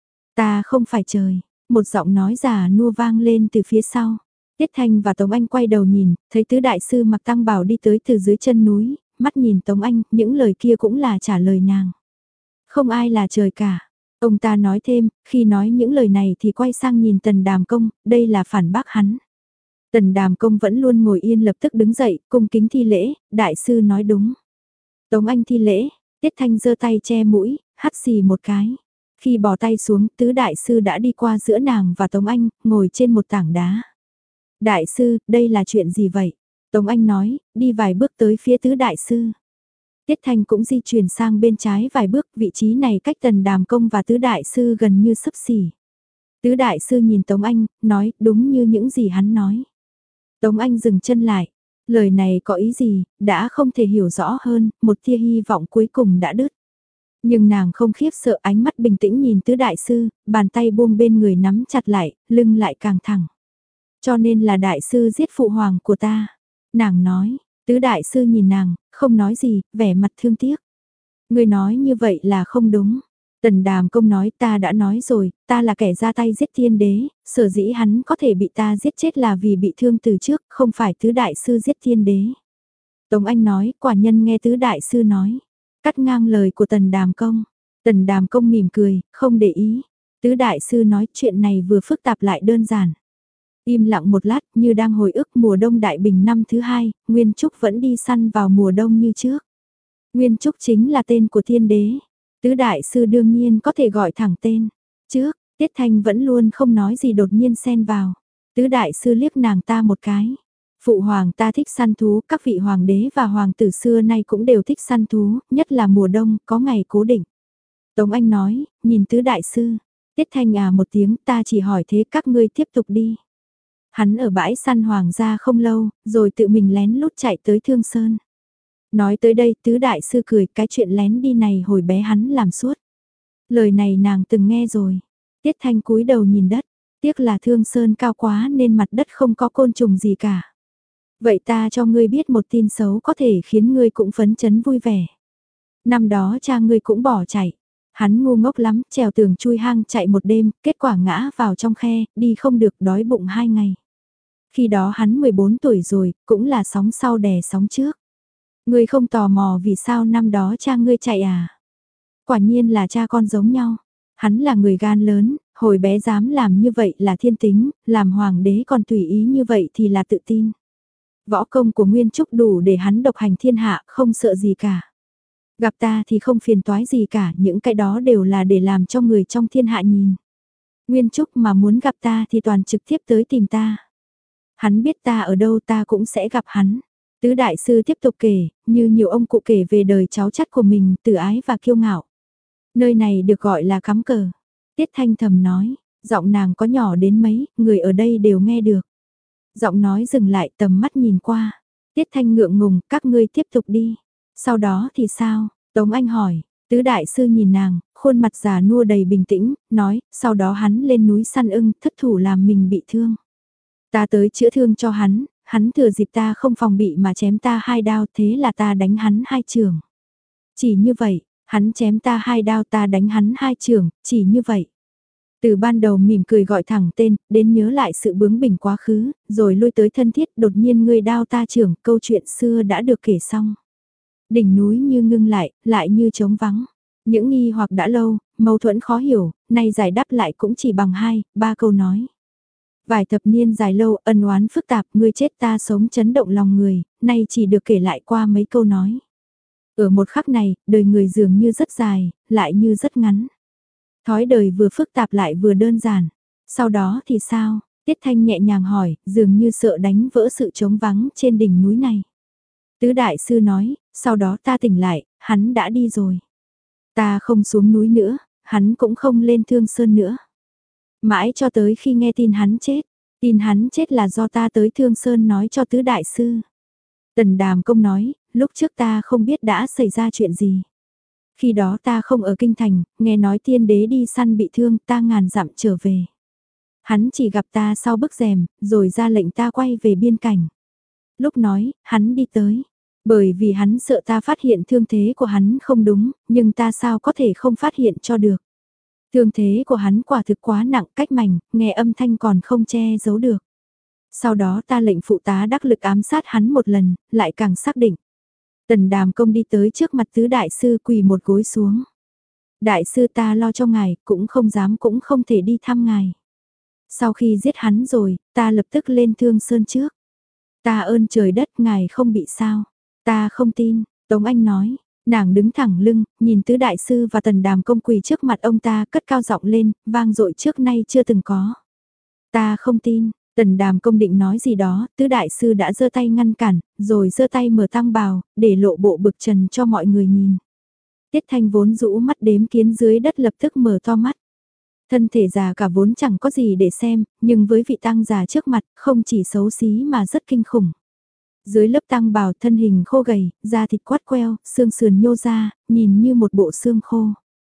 Ta không phải trời, một giọng nói già nua vang lên từ phía sau. Tiết Thanh và Tống Anh quay đầu nhìn, thấy tứ đại sư mặc tăng bào đi tới từ dưới chân núi, mắt nhìn Tống Anh, những lời kia cũng là trả lời nàng. Không ai là trời cả. Ông ta nói thêm, khi nói những lời này thì quay sang nhìn Tần Đàm Công, đây là phản bác hắn. Tần Đàm Công vẫn luôn ngồi yên lập tức đứng dậy, cung kính thi lễ, đại sư nói đúng. Tống Anh thi lễ, Tiết Thanh giơ tay che mũi, hắt xì một cái. Khi bỏ tay xuống, tứ đại sư đã đi qua giữa nàng và Tống Anh, ngồi trên một tảng đá. Đại sư, đây là chuyện gì vậy? Tống Anh nói, đi vài bước tới phía tứ đại sư. Tiết Thanh cũng di chuyển sang bên trái vài bước, vị trí này cách Tần Đàm Công và tứ đại sư gần như xấp xỉ. Tứ đại sư nhìn Tống Anh, nói, đúng như những gì hắn nói. Tống Anh dừng chân lại. Lời này có ý gì, đã không thể hiểu rõ hơn, một tia hy vọng cuối cùng đã đứt. Nhưng nàng không khiếp sợ, ánh mắt bình tĩnh nhìn tứ đại sư, bàn tay buông bên người nắm chặt lại, lưng lại càng thẳng. Cho nên là đại sư giết phụ hoàng của ta. Nàng nói, tứ đại sư nhìn nàng, không nói gì, vẻ mặt thương tiếc. Người nói như vậy là không đúng. Tần Đàm Công nói, ta đã nói rồi, ta là kẻ ra tay giết thiên đế, sở dĩ hắn có thể bị ta giết chết là vì bị thương từ trước, không phải tứ đại sư giết thiên đế. Tống Anh nói, quả nhân nghe tứ đại sư nói. Cắt ngang lời của Tần Đàm Công. Tần Đàm Công mỉm cười, không để ý. Tứ đại sư nói chuyện này vừa phức tạp lại đơn giản. Im lặng một lát như đang hồi ức mùa đông Đại Bình năm thứ hai, Nguyên Trúc vẫn đi săn vào mùa đông như trước. Nguyên Trúc chính là tên của thiên đế. Tứ đại sư đương nhiên có thể gọi thẳng tên. Trước, Tiết Thanh vẫn luôn không nói gì đột nhiên xen vào. Tứ đại sư liếc nàng ta một cái. Phụ hoàng ta thích săn thú, các vị hoàng đế và hoàng tử xưa nay cũng đều thích săn thú, nhất là mùa đông, có ngày cố định. Tống Anh nói, nhìn tứ đại sư. Tiết Thanh à một tiếng, ta chỉ hỏi thế các ngươi tiếp tục đi. Hắn ở bãi săn hoàng gia không lâu, rồi tự mình lén lút chạy tới Thương Sơn. Nói tới đây tứ đại sư cười, cái chuyện lén đi này hồi bé hắn làm suốt. Lời này nàng từng nghe rồi. Tiết Thanh cúi đầu nhìn đất, tiếc là Thương Sơn cao quá nên mặt đất không có côn trùng gì cả. Vậy ta cho ngươi biết một tin xấu có thể khiến ngươi cũng phấn chấn vui vẻ. Năm đó cha ngươi cũng bỏ chạy. Hắn ngu ngốc lắm, trèo tường chui hang chạy một đêm, kết quả ngã vào trong khe, đi không được đói bụng hai ngày. Khi đó hắn mười bốn tuổi rồi, cũng là sóng sau đè sóng trước. Ngươi không tò mò vì sao năm đó cha ngươi chạy à? Quả nhiên là cha con giống nhau. Hắn là người gan lớn, hồi bé dám làm như vậy là thiên tính, làm hoàng đế còn tùy ý như vậy thì là tự tin. Võ công của Nguyên Trúc đủ để hắn độc hành thiên hạ, không sợ gì cả. Gặp ta thì không phiền toái gì cả, những cái đó đều là để làm cho người trong thiên hạ nhìn. Nguyên Trúc mà muốn gặp ta thì toàn trực tiếp tới tìm ta. Hắn biết ta ở đâu ta cũng sẽ gặp hắn. Tứ đại sư tiếp tục kể, như nhiều ông cụ kể về đời cháu chắt của mình, từ ái và kiêu ngạo. Nơi này được gọi là cắm cờ. Tiết Thanh thầm nói, giọng nàng có nhỏ đến mấy, người ở đây đều nghe được. Giọng nói dừng lại, tầm mắt nhìn qua. Tiết Thanh ngượng ngùng, các ngươi tiếp tục đi. Sau đó thì sao? Tống Anh hỏi. Tứ đại sư nhìn nàng, khuôn mặt già nua đầy bình tĩnh, nói, sau đó hắn lên núi săn ưng, thất thủ làm mình bị thương. Ta tới chữa thương cho hắn, hắn thừa dịp ta không phòng bị mà chém ta hai đao, thế là ta đánh hắn hai chưởng. Chỉ như vậy, hắn chém ta hai đao, ta đánh hắn hai chưởng, chỉ như vậy. Từ ban đầu mỉm cười gọi thẳng tên, đến nhớ lại sự bướng bỉnh quá khứ, rồi lui tới thân thiết, đột nhiên ngươi đao ta trưởng, câu chuyện xưa đã được kể xong. Đỉnh núi như ngưng lại, lại như trống vắng. Những nghi hoặc đã lâu, mâu thuẫn khó hiểu, nay giải đáp lại cũng chỉ bằng hai, ba câu nói. Vài thập niên dài lâu, ân oán phức tạp, ngươi chết ta sống chấn động lòng người, nay chỉ được kể lại qua mấy câu nói. Ở một khắc này, đời người dường như rất dài, lại như rất ngắn. Thói đời vừa phức tạp lại vừa đơn giản. Sau đó thì sao? Tiết Thanh nhẹ nhàng hỏi, dường như sợ đánh vỡ sự trống vắng trên đỉnh núi này. Tứ đại sư nói, sau đó ta tỉnh lại, hắn đã đi rồi. Ta không xuống núi nữa, hắn cũng không lên Thương Sơn nữa. Mãi cho tới khi nghe tin hắn chết, tin hắn chết là do ta tới Thương Sơn nói cho tứ đại sư. Tần Đàm Công nói, lúc trước ta không biết đã xảy ra chuyện gì. Khi đó ta không ở kinh thành, nghe nói tiên đế đi săn bị thương, ta ngàn dặm trở về. Hắn chỉ gặp ta sau bức rèm, rồi ra lệnh ta quay về biên cảnh. Lúc nói, hắn đi tới. Bởi vì hắn sợ ta phát hiện thương thế của hắn không đúng, nhưng ta sao có thể không phát hiện cho được. Thương thế của hắn quả thực quá nặng cách mảnh, nghe âm thanh còn không che giấu được. Sau đó ta lệnh phụ tá đắc lực ám sát hắn một lần, lại càng xác định. Tần Đàm Công đi tới trước mặt tứ đại sư quỳ một gối xuống. Đại sư ta lo cho ngài, cũng không dám cũng không thể đi thăm ngài. Sau khi giết hắn rồi, ta lập tức lên Thương Sơn trước. Ta ơn trời đất ngài không bị sao. Ta không tin, Tống Anh nói. Nàng đứng thẳng lưng, nhìn tứ đại sư và Tần Đàm Công quỳ trước mặt ông ta cất cao giọng lên, vang dội trước nay chưa từng có. Ta không tin, Tần Đàm Công định nói gì đó, tứ đại sư đã giơ tay ngăn cản, rồi giơ tay mở tăng bào, để lộ bộ bực trần cho mọi người nhìn. Tiết Thanh vốn rũ mắt đếm kiến dưới đất lập tức mở to mắt. Thân thể già cả vốn chẳng có gì để xem, nhưng với vị tăng già trước mặt, không chỉ xấu xí mà rất kinh khủng. Dưới lớp tăng bào thân hình khô gầy, da thịt quát queo, xương sườn nhô ra, nhìn như một bộ xương khô.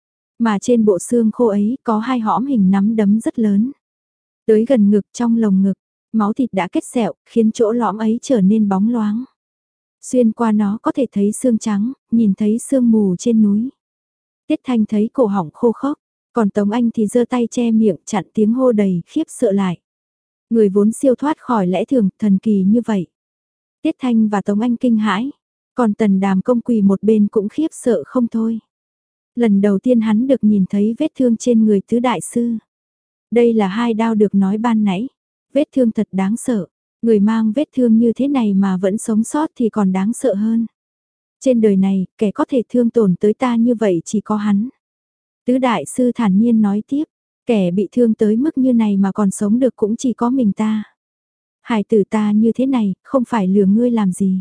Mà trên bộ xương khô ấy có hai hõm hình nắm đấm rất lớn. Tới gần ngực trong lồng ngực, máu thịt đã kết sẹo, khiến chỗ lõm ấy trở nên bóng loáng. Xuyên qua nó có thể thấy xương trắng, nhìn thấy sương mù trên núi. Tiết Thanh thấy cổ họng khô khốc, còn Tống Anh thì giơ tay che miệng chặn tiếng hô đầy khiếp sợ lại. Người vốn siêu thoát khỏi lẽ thường, thần kỳ như vậy. Tiết Thanh và Tống Anh kinh hãi, còn Tần Đàm Công quỳ một bên cũng khiếp sợ không thôi. Lần đầu tiên hắn được nhìn thấy vết thương trên người tứ đại sư. Đây là hai đao được nói ban nãy, vết thương thật đáng sợ, người mang vết thương như thế này mà vẫn sống sót thì còn đáng sợ hơn. Trên đời này, kẻ có thể thương tổn tới ta như vậy chỉ có hắn. Tứ đại sư thản nhiên nói tiếp, kẻ bị thương tới mức như này mà còn sống được cũng chỉ có mình ta. Hài tử ta như thế này, không phải lừa ngươi làm gì.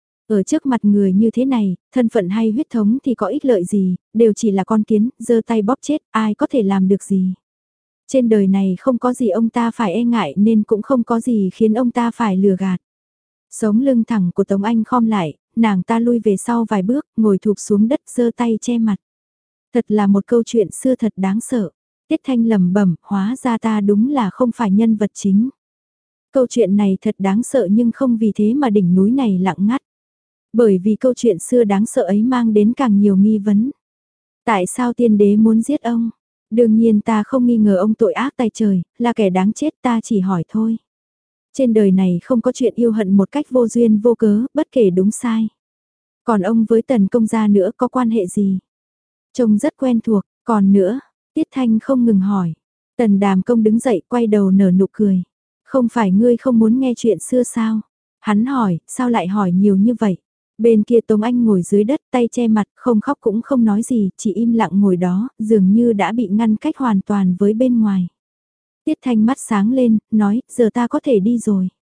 Ở trước mặt người như thế này, thân phận hay huyết thống thì có ích lợi gì, đều chỉ là con kiến, giơ tay bóp chết, ai có thể làm được gì. Trên đời này không có gì ông ta phải e ngại nên cũng không có gì khiến ông ta phải lừa gạt. Sống lưng thẳng của Tống Anh khom lại, nàng ta lui về sau vài bước, ngồi thụp xuống đất giơ tay che mặt. Thật là một câu chuyện xưa thật đáng sợ. Tiết Thanh lẩm bẩm, hóa ra ta đúng là không phải nhân vật chính. Câu chuyện này thật đáng sợ nhưng không vì thế mà đỉnh núi này lặng ngắt. Bởi vì câu chuyện xưa đáng sợ ấy mang đến càng nhiều nghi vấn. Tại sao tiên đế muốn giết ông? Đương nhiên ta không nghi ngờ ông tội ác tày trời, là kẻ đáng chết, ta chỉ hỏi thôi. Trên đời này không có chuyện yêu hận một cách vô duyên vô cớ, bất kể đúng sai. Còn ông với Tần Công gia nữa có quan hệ gì? Trông rất quen thuộc, còn nữa, Tiết Thanh không ngừng hỏi. Tần Đàm Công đứng dậy quay đầu nở nụ cười. Không phải ngươi không muốn nghe chuyện xưa sao? Hắn hỏi, sao lại hỏi nhiều như vậy? Bên kia Tống Anh ngồi dưới đất tay che mặt, không khóc cũng không nói gì, chỉ im lặng ngồi đó, dường như đã bị ngăn cách hoàn toàn với bên ngoài. Tiết Thanh mắt sáng lên, nói, giờ ta có thể đi rồi.